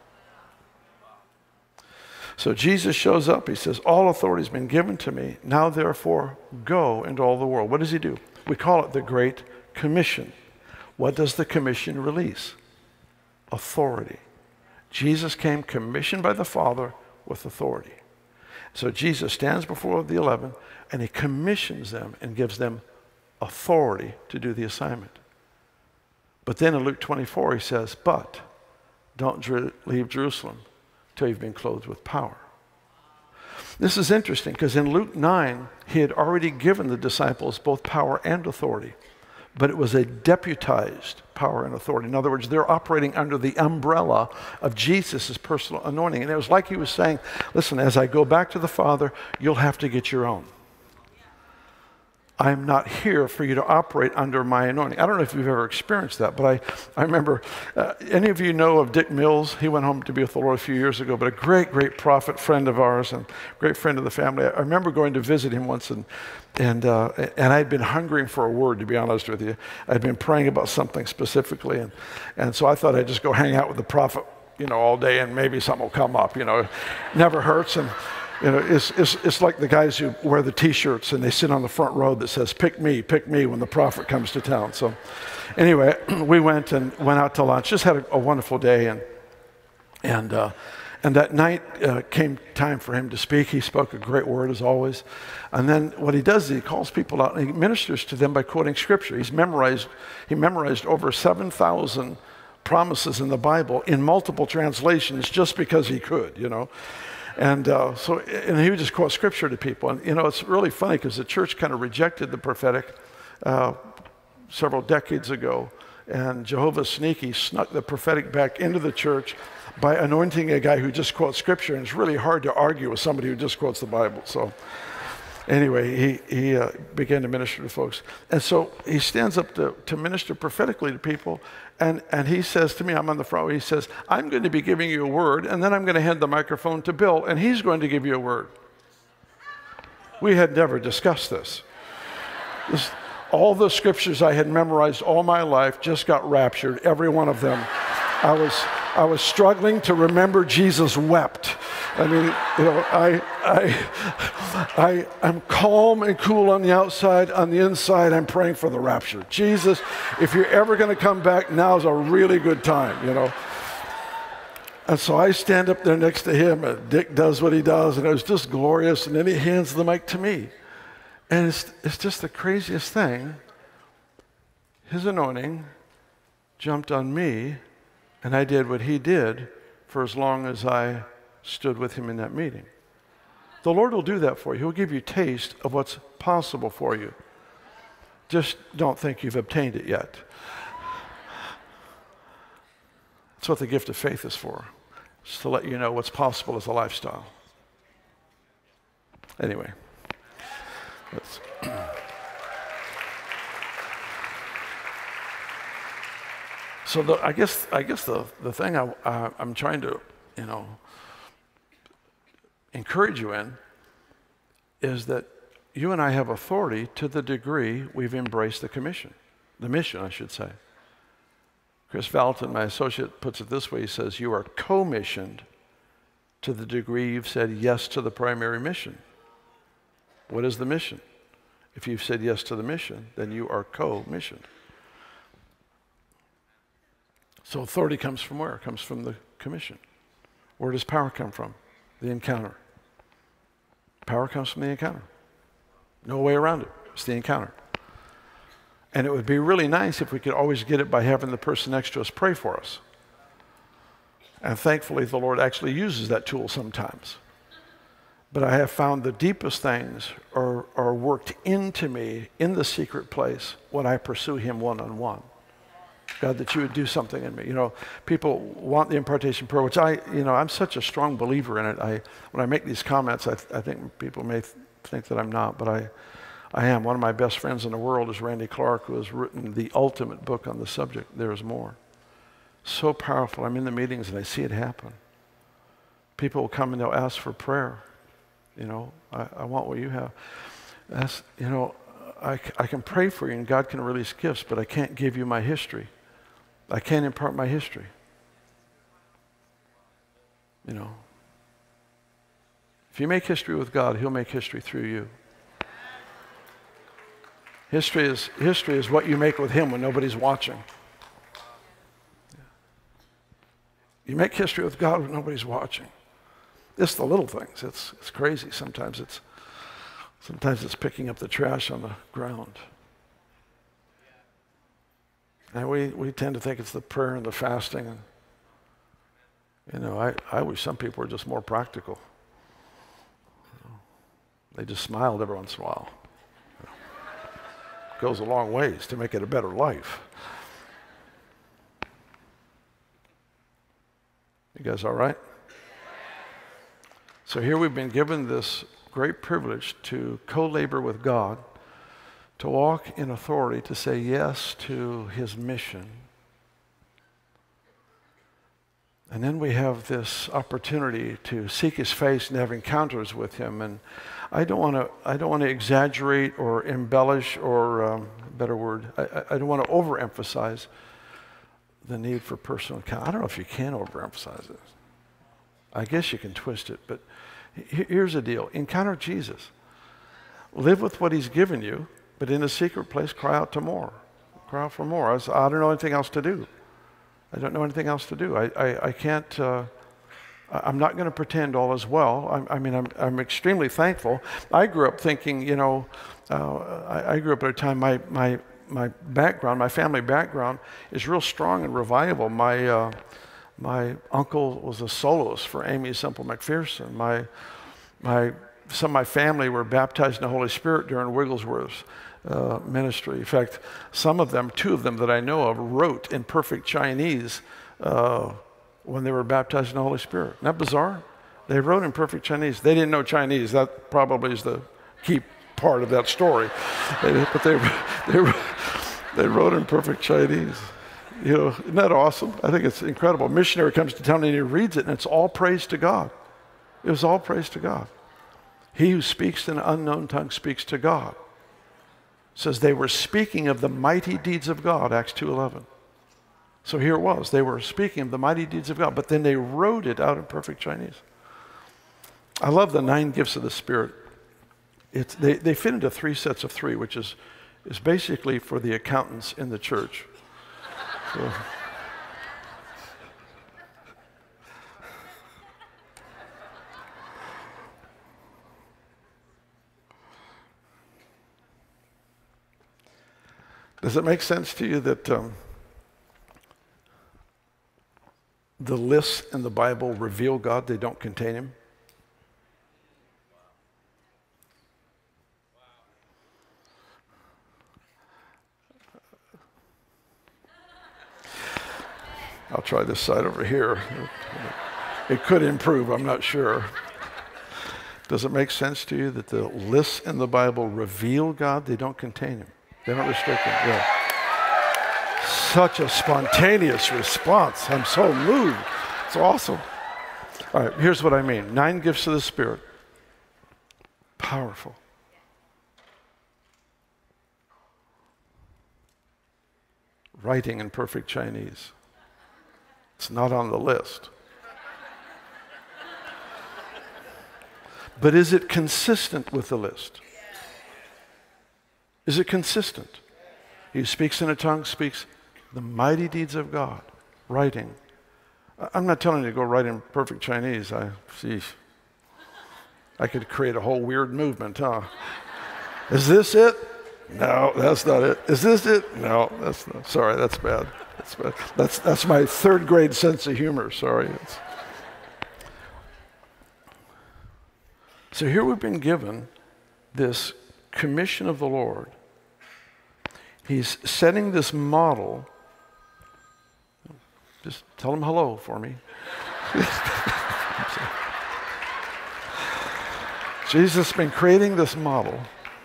So Jesus shows up. He says, all authority has been given to me. Now therefore, go into all the world. What does he do? We call it the Great Commission. What does the commission release? Authority. Jesus came commissioned by the Father with authority. So Jesus stands before the 11 and he commissions them and gives them authority to do the assignment. But then in Luke 24 he says, but don't leave Jerusalem till you've been clothed with power. This is interesting because in Luke 9 he had already given the disciples both power and authority. But it was a deputized power and authority. In other words, they're operating under the umbrella of Jesus' personal anointing. And it was like he was saying, listen, as I go back to the Father, you'll have to get your own. I'm not here for you to operate under my anointing. I don't know if you've ever experienced that, but I remember, any of you know of Dick Mills? He went home to be with the Lord a few years ago, but a great, great prophet, friend of ours, and great friend of the family. I remember going to visit him once, and I'd been hungering for a word, to be honest with you. I'd been praying about something specifically, and so I thought I'd just go hang out with the prophet, all day, and maybe something will come up, Never hurts. And You know, it's like the guys who wear the T-shirts and they sit on the front row that says, pick me, when the prophet comes to town. So anyway, we went out to lunch, just had a wonderful day. And that night came time for him to speak. He spoke a great word as always. And then what he does is he calls people out and he ministers to them by quoting scripture. He memorized over 7,000 promises in the Bible in multiple translations just because he could, you know. And and he would just quote scripture to people. And, you know, it's really funny because the church kind of rejected the prophetic several decades ago. And Jehovah's Sneaky snuck the prophetic back into the church by anointing a guy who just quotes scripture. And it's really hard to argue with somebody who just quotes the Bible. So anyway, he began to minister to folks. And so he stands up to minister prophetically to people. And he says to me, I'm on the front row, he says, I'm going to be giving you a word, and then I'm going to hand the microphone to Bill, and he's going to give you a word. We had never discussed this. All the scriptures I had memorized all my life just got raptured, every one of them. I was struggling to remember Jesus wept. I mean, you know, I'm calm and cool on the outside. On the inside, I'm praying for the rapture. Jesus, if you're ever going to come back, now's a really good time, you know. And so I stand up there next to him, and Dick does what he does, and it was just glorious. And then he hands the mic to me. And it's just the craziest thing. His anointing jumped on me, and I did what he did for as long as I stood with him in that meeting. The Lord will do that for you. He'll give you taste of what's possible for you. Just don't think you've obtained it yet. That's what the gift of faith is for. Just to let you know what's possible as a lifestyle. Anyway. So I guess the thing I'm trying to, you know, encourage you in is that you and I have authority to the degree we've embraced the mission, I should say. Chris Valentin, my associate, puts it this way. He says, you are commissioned to the degree you've said yes to the primary mission. What is the mission? If you've said yes to the mission, then you are co-missioned. So authority comes from where? It comes from the commission. Where does power come from? The encounter. Power comes from the encounter. No way around it. It's the encounter. And it would be really nice if we could always get it by having the person next to us pray for us. And thankfully, the Lord actually uses that tool sometimes. But I have found the deepest things are worked into me in the secret place when I pursue Him one-on-one. God, that you would do something in me. You know, people want the impartation prayer, which I'm such a strong believer in it. When I make these comments, I think people may think that I'm not, but I am. One of my best friends in the world is Randy Clark, who has written the ultimate book on the subject, There Is More. So powerful. I'm in the meetings and I see it happen. People will come and they'll ask for prayer. You know, I want what you have. You know, I can pray for you and God can release gifts, but I can't give you my history. I can't impart my history. You know, if you make history with God, He'll make history through you. History is what you make with Him when nobody's watching. You make history with God when nobody's watching. It's the little things. It's crazy. Sometimes it's picking up the trash on the ground. And we tend to think it's the prayer and the fasting. And, you know, I wish some people were just more practical. They just smiled every once in a while. It goes a long ways to make it a better life. You guys all right? So here we've been given this great privilege to co-labor with God, to walk in authority, to say yes to His mission. And then we have this opportunity to seek His face and have encounters with Him. And I don't want to exaggerate or embellish or better word. I don't want to overemphasize the need for personal encounter. I don't know if you can overemphasize it. I guess you can twist it, but Here's the deal. Encounter Jesus. Live with what he's given you, but in a secret place, cry out to more. Cry out for more. I don't know anything else to do. I don't know anything else to do. I can't, I'm not going to pretend all is well. I'm extremely thankful. I grew up thinking, I grew up at a time, my background, my family background is real strong and revival. My uncle was a soloist for Aimee Semple McPherson. Some of my family were baptized in the Holy Spirit during Wigglesworth's ministry. In fact, two of them that I know of, wrote in perfect Chinese when they were baptized in the Holy Spirit. Isn't that bizarre? They wrote in perfect Chinese. They didn't know Chinese. That probably is the key part of that story. But they wrote in perfect Chinese. Isn't that awesome? I think it's incredible. A missionary comes to town and he reads it, and it's all praise to God. It was all praise to God. He who speaks in an unknown tongue speaks to God. It says they were speaking of the mighty deeds of God, Acts 2:11. So here it was. They were speaking of the mighty deeds of God, but then they wrote it out in perfect Chinese. I love the 9 gifts of the Spirit. They fit into 3 sets of 3, which is basically for the accountants in the church. So, does it make sense to you that the lists in the Bible reveal God, they don't contain him? I'll try this side over here. It could improve, I'm not sure. Does it make sense to you that the lists in the Bible reveal God, they don't contain him? They don't restrict him. Yeah. Such a spontaneous response. I'm so moved. It's awesome. All right, here's what I mean. 9 gifts of the Spirit. Powerful. Writing in perfect Chinese. It's not on the list. But is it consistent with the list? Is it consistent? He who speaks in a tongue speaks the mighty deeds of God. Writing. I'm not telling you to go write in perfect Chinese. I could create a whole weird movement, huh? Is this it? No, that's not it. Is this it? No, that's not. Sorry, that's bad. That's bad. That's my 3rd grade sense of humor. Sorry. So here we've been given this commission of the Lord. He's setting this model. Just tell him hello for me. Jesus has been creating this model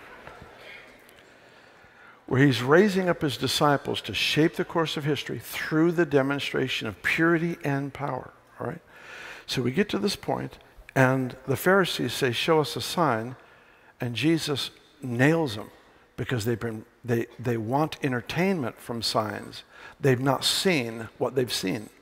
where he's raising up his disciples to shape the course of history through the demonstration of purity and power. All right? So we get to this point, and the Pharisees say, show us a sign, and Jesus nails them because they want entertainment from signs. They've not seen what they've seen.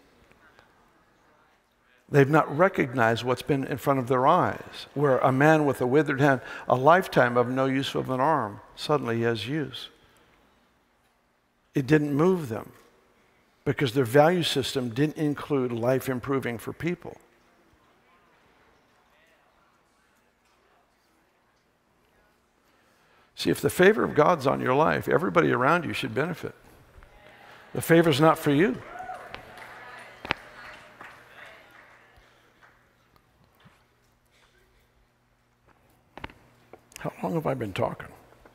They've not recognized what's been in front of their eyes, where a man with a withered hand, a lifetime of no use of an arm, suddenly he has use. It didn't move them because their value system didn't include life improving for people. See, if the favor of God's on your life, everybody around you should benefit. The favor's not for you. How long have I been talking?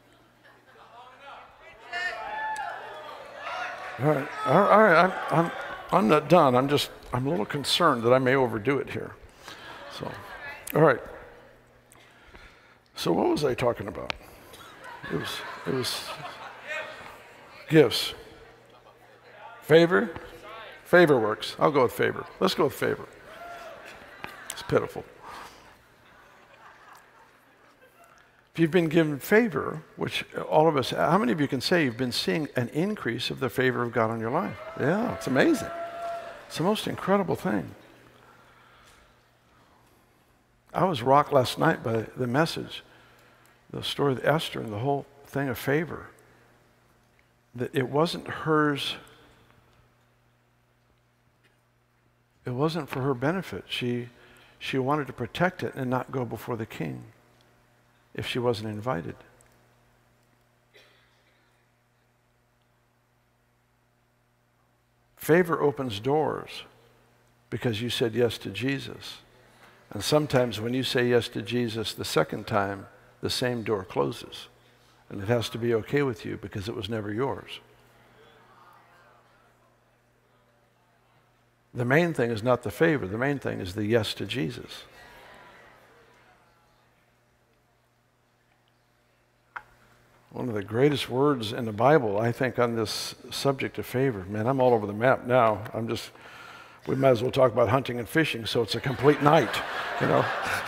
All right. I'm not done. I'm a little concerned that I may overdo it here. So, all right. So what was I talking about? It was gifts. Favor? Favor works. I'll go with favor. Let's go with favor. It's pitiful. If you've been given favor, which all of us, how many of you can say you've been seeing an increase of the favor of God on your life? Yeah, it's amazing. It's the most incredible thing. I was rocked last night by the message, the story of Esther and the whole thing of favor. That it wasn't hers, it wasn't for her benefit. She wanted to protect it and not go before the king if she wasn't invited. Favor opens doors because you said yes to Jesus. And sometimes when you say yes to Jesus the second time, the same door closes. And it has to be okay with you because it was never yours. The main thing is not the favor. The main thing is the yes to Jesus. One of the greatest words in the Bible, I think, on this subject of favor. Man, I'm all over the map now. We might as well talk about hunting and fishing, so it's a complete night, you know.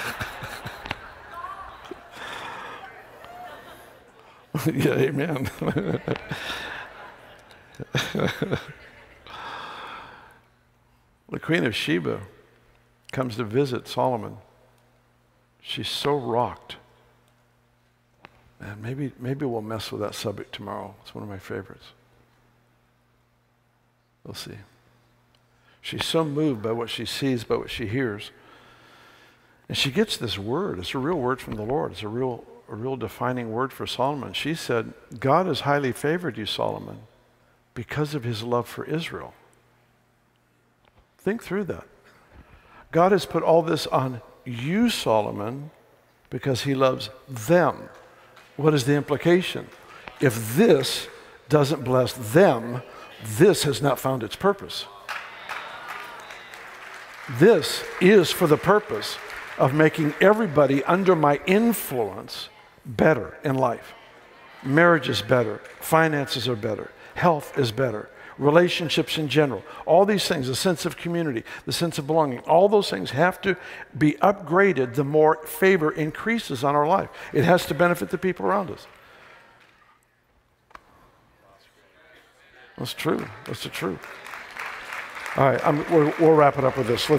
Yeah, amen. The Queen of Sheba comes to visit Solomon. She's so rocked. And maybe we'll mess with that subject tomorrow. It's one of my favorites. We'll see. She's so moved by what she sees, by what she hears. And she gets this word. It's a real word from the Lord. It's a real defining word for Solomon. She said, God has highly favored you, Solomon, because of his love for Israel. Think through that. God has put all this on you, Solomon, because he loves them. What is the implication? If this doesn't bless them, this has not found its purpose. This is for the purpose of making everybody under my influence better in life. Marriage is better. Finances are better. Health is better. Relationships in general. All these things, the sense of community, the sense of belonging, all those things have to be upgraded the more favor increases on our life. It has to benefit the people around us. That's true. That's the truth. All right, we'll wrap it up with this.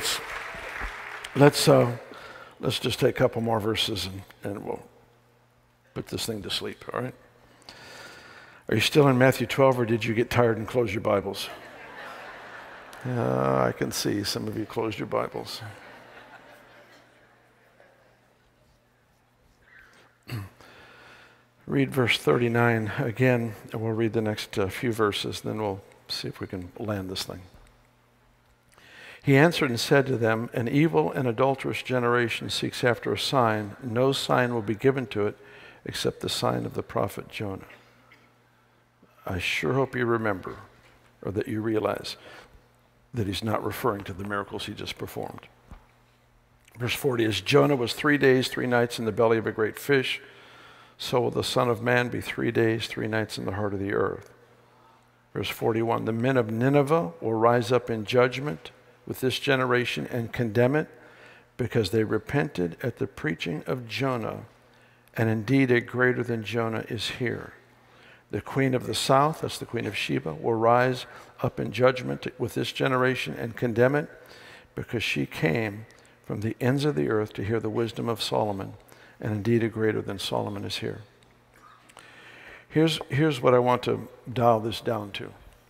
Let's just take a couple more verses and we'll put this thing to sleep, all right? Are you still in Matthew 12, or did you get tired and close your Bibles? I can see some of you closed your Bibles. Read verse 39 again, and we'll read the next few verses, then we'll see if we can land this thing. He answered and said to them, an evil and adulterous generation seeks after a sign. No sign will be given to it except the sign of the prophet Jonah. I sure hope you remember, or that you realize, that he's not referring to the miracles he just performed. Verse 40, as Jonah was 3 days, 3 nights in the belly of a great fish, so will the Son of Man be 3 days, 3 nights in the heart of the earth. Verse 41, the men of Nineveh will rise up in judgment with this generation and condemn it, because they repented at the preaching of Jonah, and indeed a greater than Jonah is here. The queen of the south, that's the queen of Sheba, will rise up in judgment with this generation and condemn it, because she came from the ends of the earth to hear the wisdom of Solomon, and indeed a greater than Solomon is here. Here's what I want to dial this down to.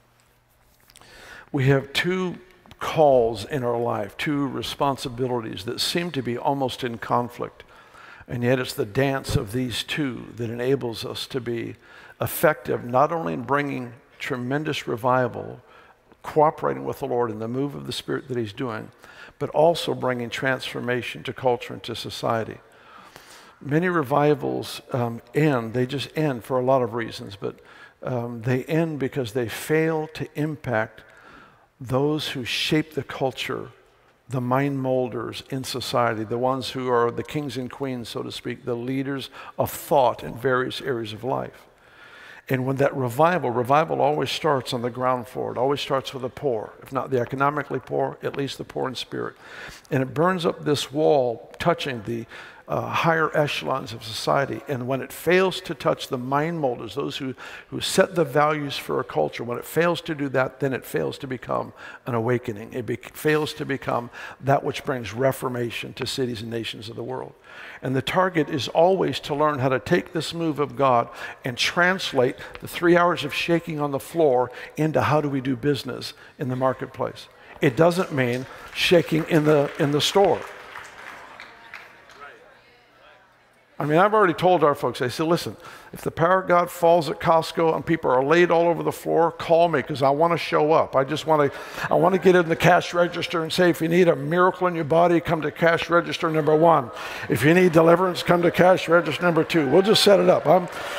We have two calls in our life, two responsibilities that seem to be almost in conflict, and yet it's the dance of these two that enables us to be effective, not only in bringing tremendous revival, cooperating with the Lord in the move of the Spirit that he's doing, but also bringing transformation to culture and to society. Many revivals they just end for a lot of reasons, but they end because they fail to impact those who shape the culture, the mind molders in society, the ones who are the kings and queens, so to speak, the leaders of thought in various areas of life. And when that revival always starts on the ground floor. It always starts with the poor, if not the economically poor, at least the poor in spirit. And it burns up this wall, touching the higher echelons of society. And when it fails to touch the mind molders, those who set the values for a culture, when it fails to do that, then it fails to become an awakening. It fails to become that which brings reformation to cities and nations of the world. And the target is always to learn how to take this move of God and translate the 3 hours of shaking on the floor into how do we do business in the marketplace. It doesn't mean shaking in the store. I mean, I've already told our folks, I said, listen, if the power of God falls at Costco and people are laid all over the floor, call me because I want to show up. I want to get in the cash register and say, if you need a miracle in your body, come to cash register number 1. If you need deliverance, come to cash register number 2. We'll just set it up.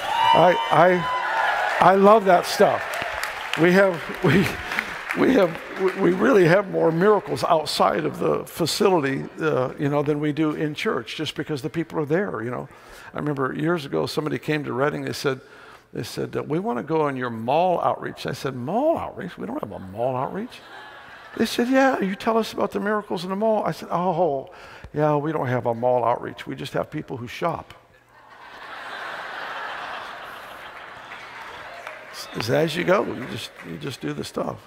I love that stuff. We really have more miracles outside of the facility, than we do in church, just because the people are there. I remember years ago somebody came to Reading. They said, we want to go on your mall outreach. I said, mall outreach? We don't have a mall outreach. They said, yeah. You tell us about the miracles in the mall. I said, oh, yeah. We don't have a mall outreach. We just have people who shop. It's as you go. You just do the stuff.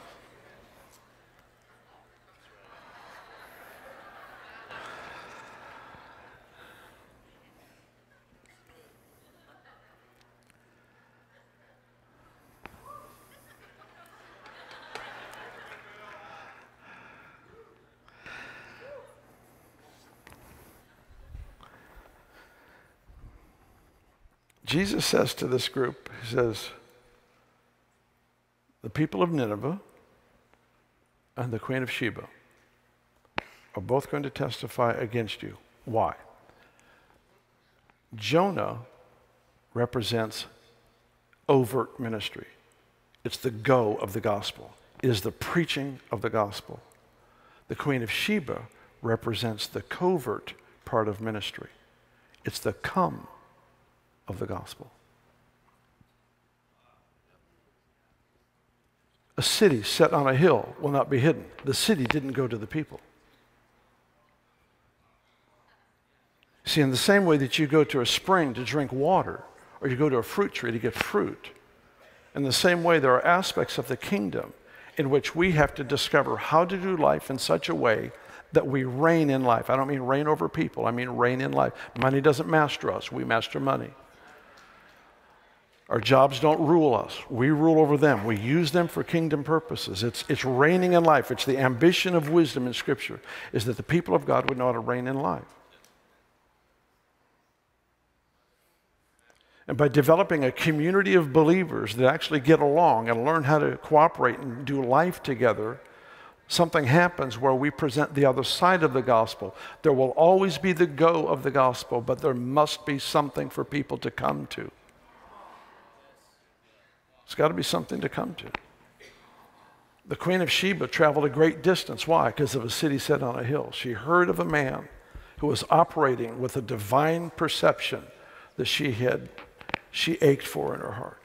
Jesus says to this group, he says, the people of Nineveh and the Queen of Sheba are both going to testify against you. Why? Jonah represents overt ministry. It's the go of the gospel. It is the preaching of the gospel. The Queen of Sheba represents the covert part of ministry. It's the come of the gospel. A city set on a hill will not be hidden. The city didn't go to the people. See, in the same way that you go to a spring to drink water, or you go to a fruit tree to get fruit, in the same way there are aspects of the kingdom in which we have to discover how to do life in such a way that we reign in life. I don't mean reign over people, I mean reign in life. Money doesn't master us, we master money. Our jobs don't rule us. We rule over them. We use them for kingdom purposes. It's reigning in life. It's the ambition of wisdom in Scripture, is that the people of God would know how to reign in life. And by developing a community of believers that actually get along and learn how to cooperate and do life together, something happens where we present the other side of the gospel. There will always be the go of the gospel, but there must be something for people to come to. It's got to be something to come to. The Queen of Sheba traveled a great distance. Why? Because of a city set on a hill. She heard of a man who was operating with a divine perception that she ached for in her heart.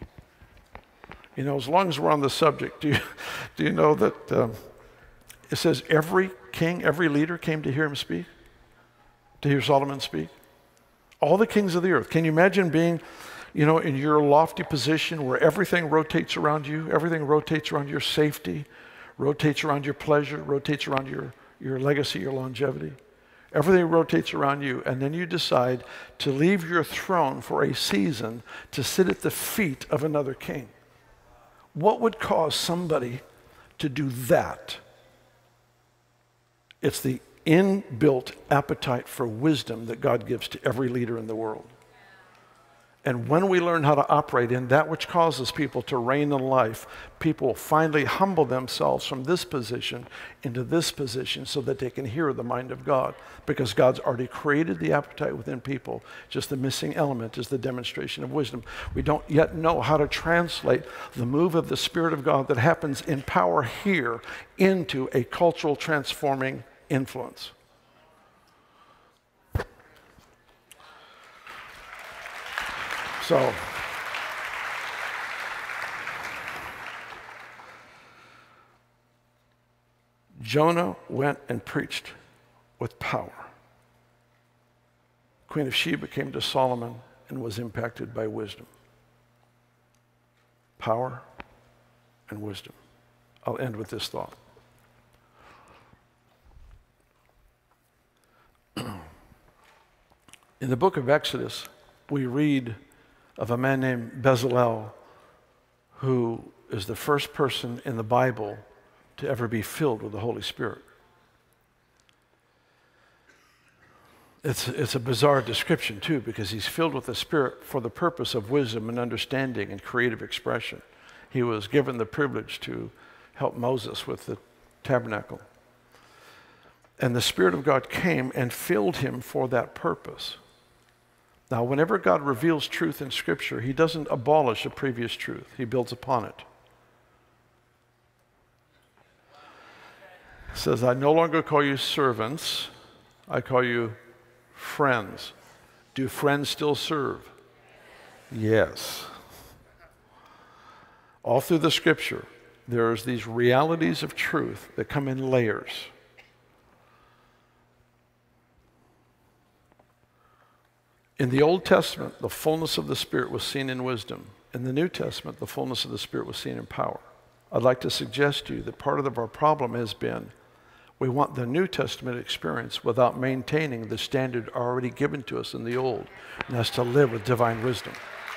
As long as we're on the subject, do you know that it says every king, every leader came to hear him speak, to hear Solomon speak? All the kings of the earth. Can you imagine being in your lofty position where everything rotates around you, everything rotates around your safety, rotates around your pleasure, rotates around your legacy, your longevity. Everything rotates around you, and then you decide to leave your throne for a season to sit at the feet of another king. What would cause somebody to do that? It's the inbuilt appetite for wisdom that God gives to every leader in the world. And when we learn how to operate in that which causes people to reign in life, people will finally humble themselves from this position into this position so that they can hear the mind of God. Because God's already created the appetite within people. Just the missing element is the demonstration of wisdom. We don't yet know how to translate the move of the Spirit of God that happens in power here into a cultural transforming influence. So, Jonah went and preached with power. Queen of Sheba came to Solomon and was impacted by wisdom. Power and wisdom. I'll end with this thought. In the book of Exodus, we read of a man named Bezalel, who is the first person in the Bible to ever be filled with the Holy Spirit. It's a bizarre description, too, because he's filled with the Spirit for the purpose of wisdom and understanding and creative expression. He was given the privilege to help Moses with the tabernacle. And the Spirit of God came and filled him for that purpose. Now, whenever God reveals truth in Scripture, he doesn't abolish a previous truth. He builds upon it. He says, I no longer call you servants, I call you friends. Do friends still serve? Yes. All through the Scripture, there's these realities of truth that come in layers. In the Old Testament, the fullness of the Spirit was seen in wisdom. In the New Testament, the fullness of the Spirit was seen in power. I'd like to suggest to you that part of our problem has been we want the New Testament experience without maintaining the standard already given to us in the Old, and that's to live with divine wisdom.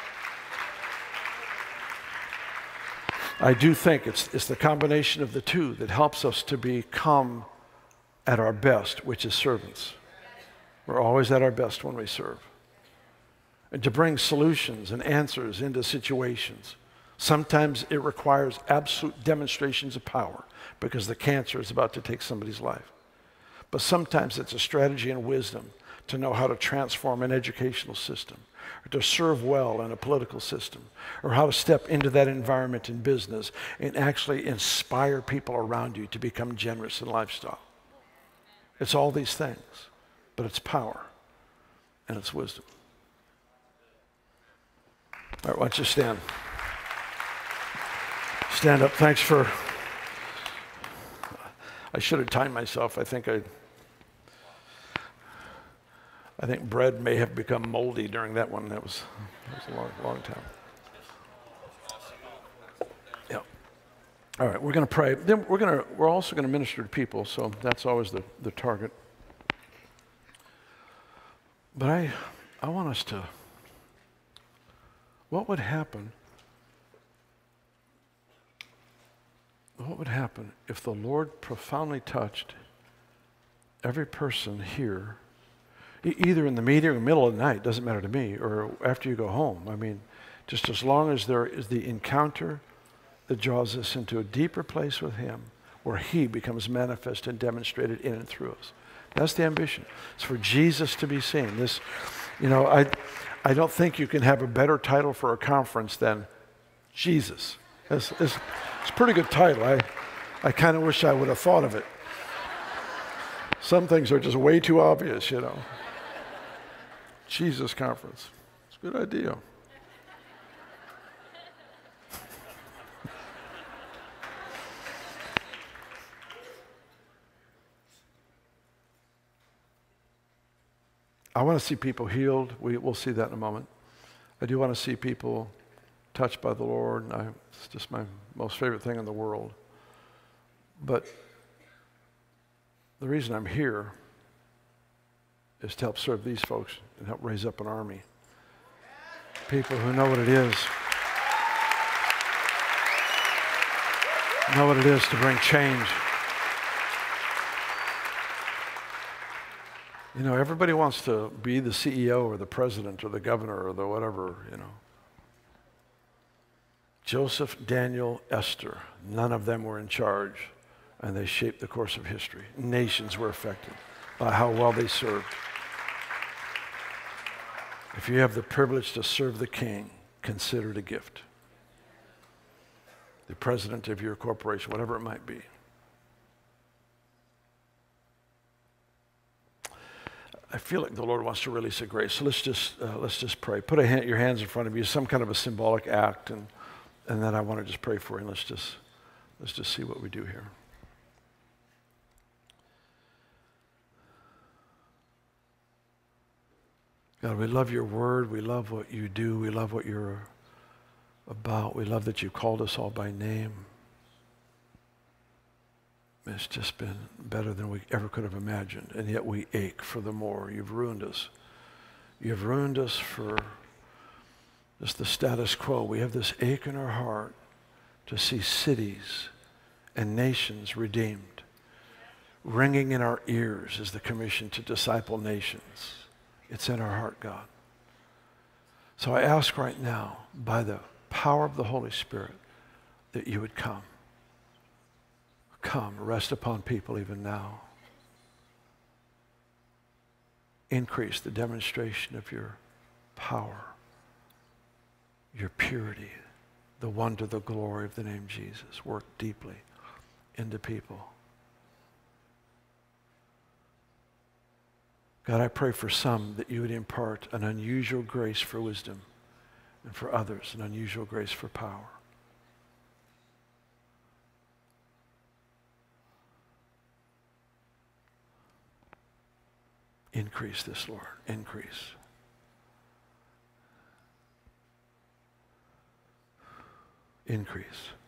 I do think it's the combination of the two that helps us to become at our best, which is servants. We're always at our best when we serve. And to bring solutions and answers into situations. Sometimes it requires absolute demonstrations of power because the cancer is about to take somebody's life. But sometimes it's a strategy and wisdom to know how to transform an educational system, or to serve well in a political system, or how to step into that environment in business and actually inspire people around you to become generous in lifestyle. It's all these things, but it's power and it's wisdom. All right, why don't you stand? Stand up. Thanks for... I should have timed myself. I think bread may have become moldy during that one. That was a long time. Yeah. All right, we're going to pray. Then we're also going to minister to people, so that's always the target. But I want us to... What would happen if the Lord profoundly touched every person here, either in the meeting or in the middle of the night, doesn't matter to me, or after you go home? I mean, just as long as there is the encounter that draws us into a deeper place with Him, where He becomes manifest and demonstrated in and through us. That's the ambition. It's for Jesus to be seen. This, I don't think you can have a better title for a conference than Jesus. It's a pretty good title. I kind of wish I would have thought of it. Some things are just way too obvious, Jesus Conference. It's a good idea. I want to see people healed. We'll see that in a moment. I do want to see people touched by the Lord. It's just my most favorite thing in the world. But the reason I'm here is to help serve these folks and help raise up an army. People who know what it is. Know what it is to bring change. Everybody wants to be the CEO or the president or the governor or the whatever, Joseph, Daniel, Esther, none of them were in charge, and they shaped the course of history. Nations were affected by how well they served. If you have the privilege to serve the King, consider it a gift. The president of your corporation, whatever it might be. I feel like the Lord wants to release a grace. So let's just pray. Put your hands in front of you, some kind of a symbolic act, and then I want to just pray for you. And let's just see what we do here. God, we love your word. We love what you do. We love what you're about. We love that you called us all by name. It's just been better than we ever could have imagined, and yet we ache for the more. You've ruined us. You've ruined us for just the status quo. We have this ache in our heart to see cities and nations redeemed. Ringing in our ears is the commission to disciple nations. It's in our heart, God. So I ask right now, by the power of the Holy Spirit, that you would come. Come, rest upon people even now. Increase the demonstration of your power, your purity, the wonder, the glory of the name Jesus. Work deeply into people. God, I pray for some that you would impart an unusual grace for wisdom, and for others an unusual grace for power. Increase this, Lord. Increase. Increase.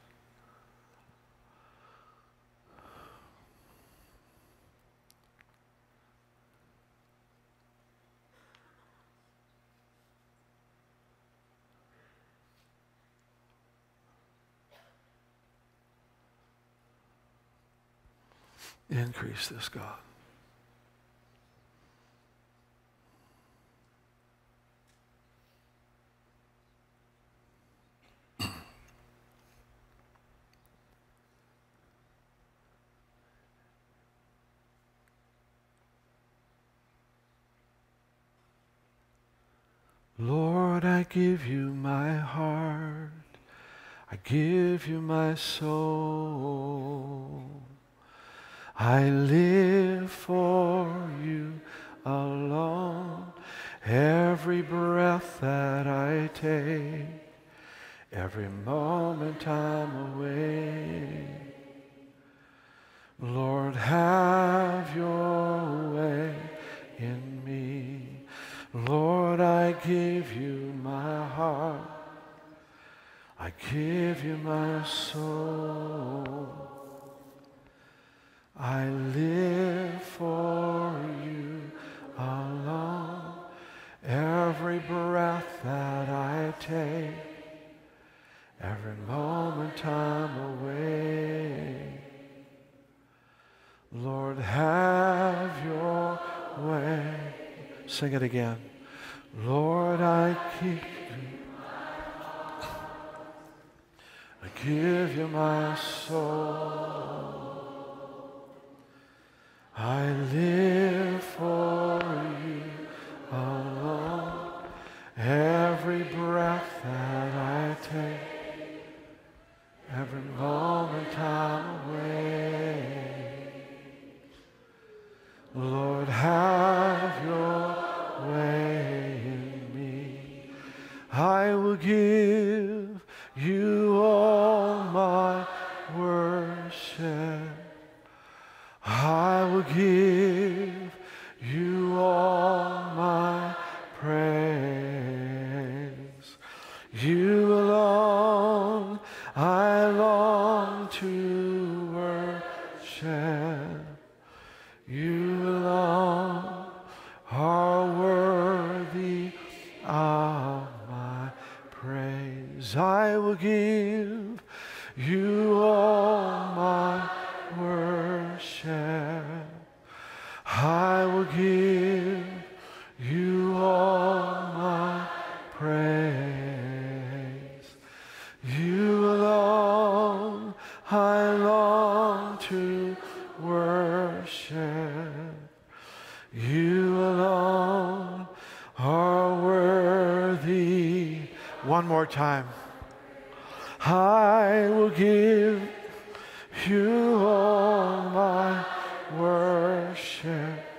Increase this, God. Lord, I give you my heart. I give you my soul. I live for you alone. Every breath that I take, every moment I'm awake. Lord, have your way in me. Lord, I give you my heart. I give you my soul. I live for you alone. Every breath that I take, every moment I'm awake. Lord, have your way. Sing it again. Lord, I give you my soul. I live for you alone. Every breath that I take, every moment I'm awake. Lord, have your way in me. I will give you all my worship. I will give you all my praise. You alone I long to worship. You alone are worthy of my praise. I will give you all my worship. I will give you all my praise. You alone I long to worship. You alone are worthy. One more time. I will give you all my worship.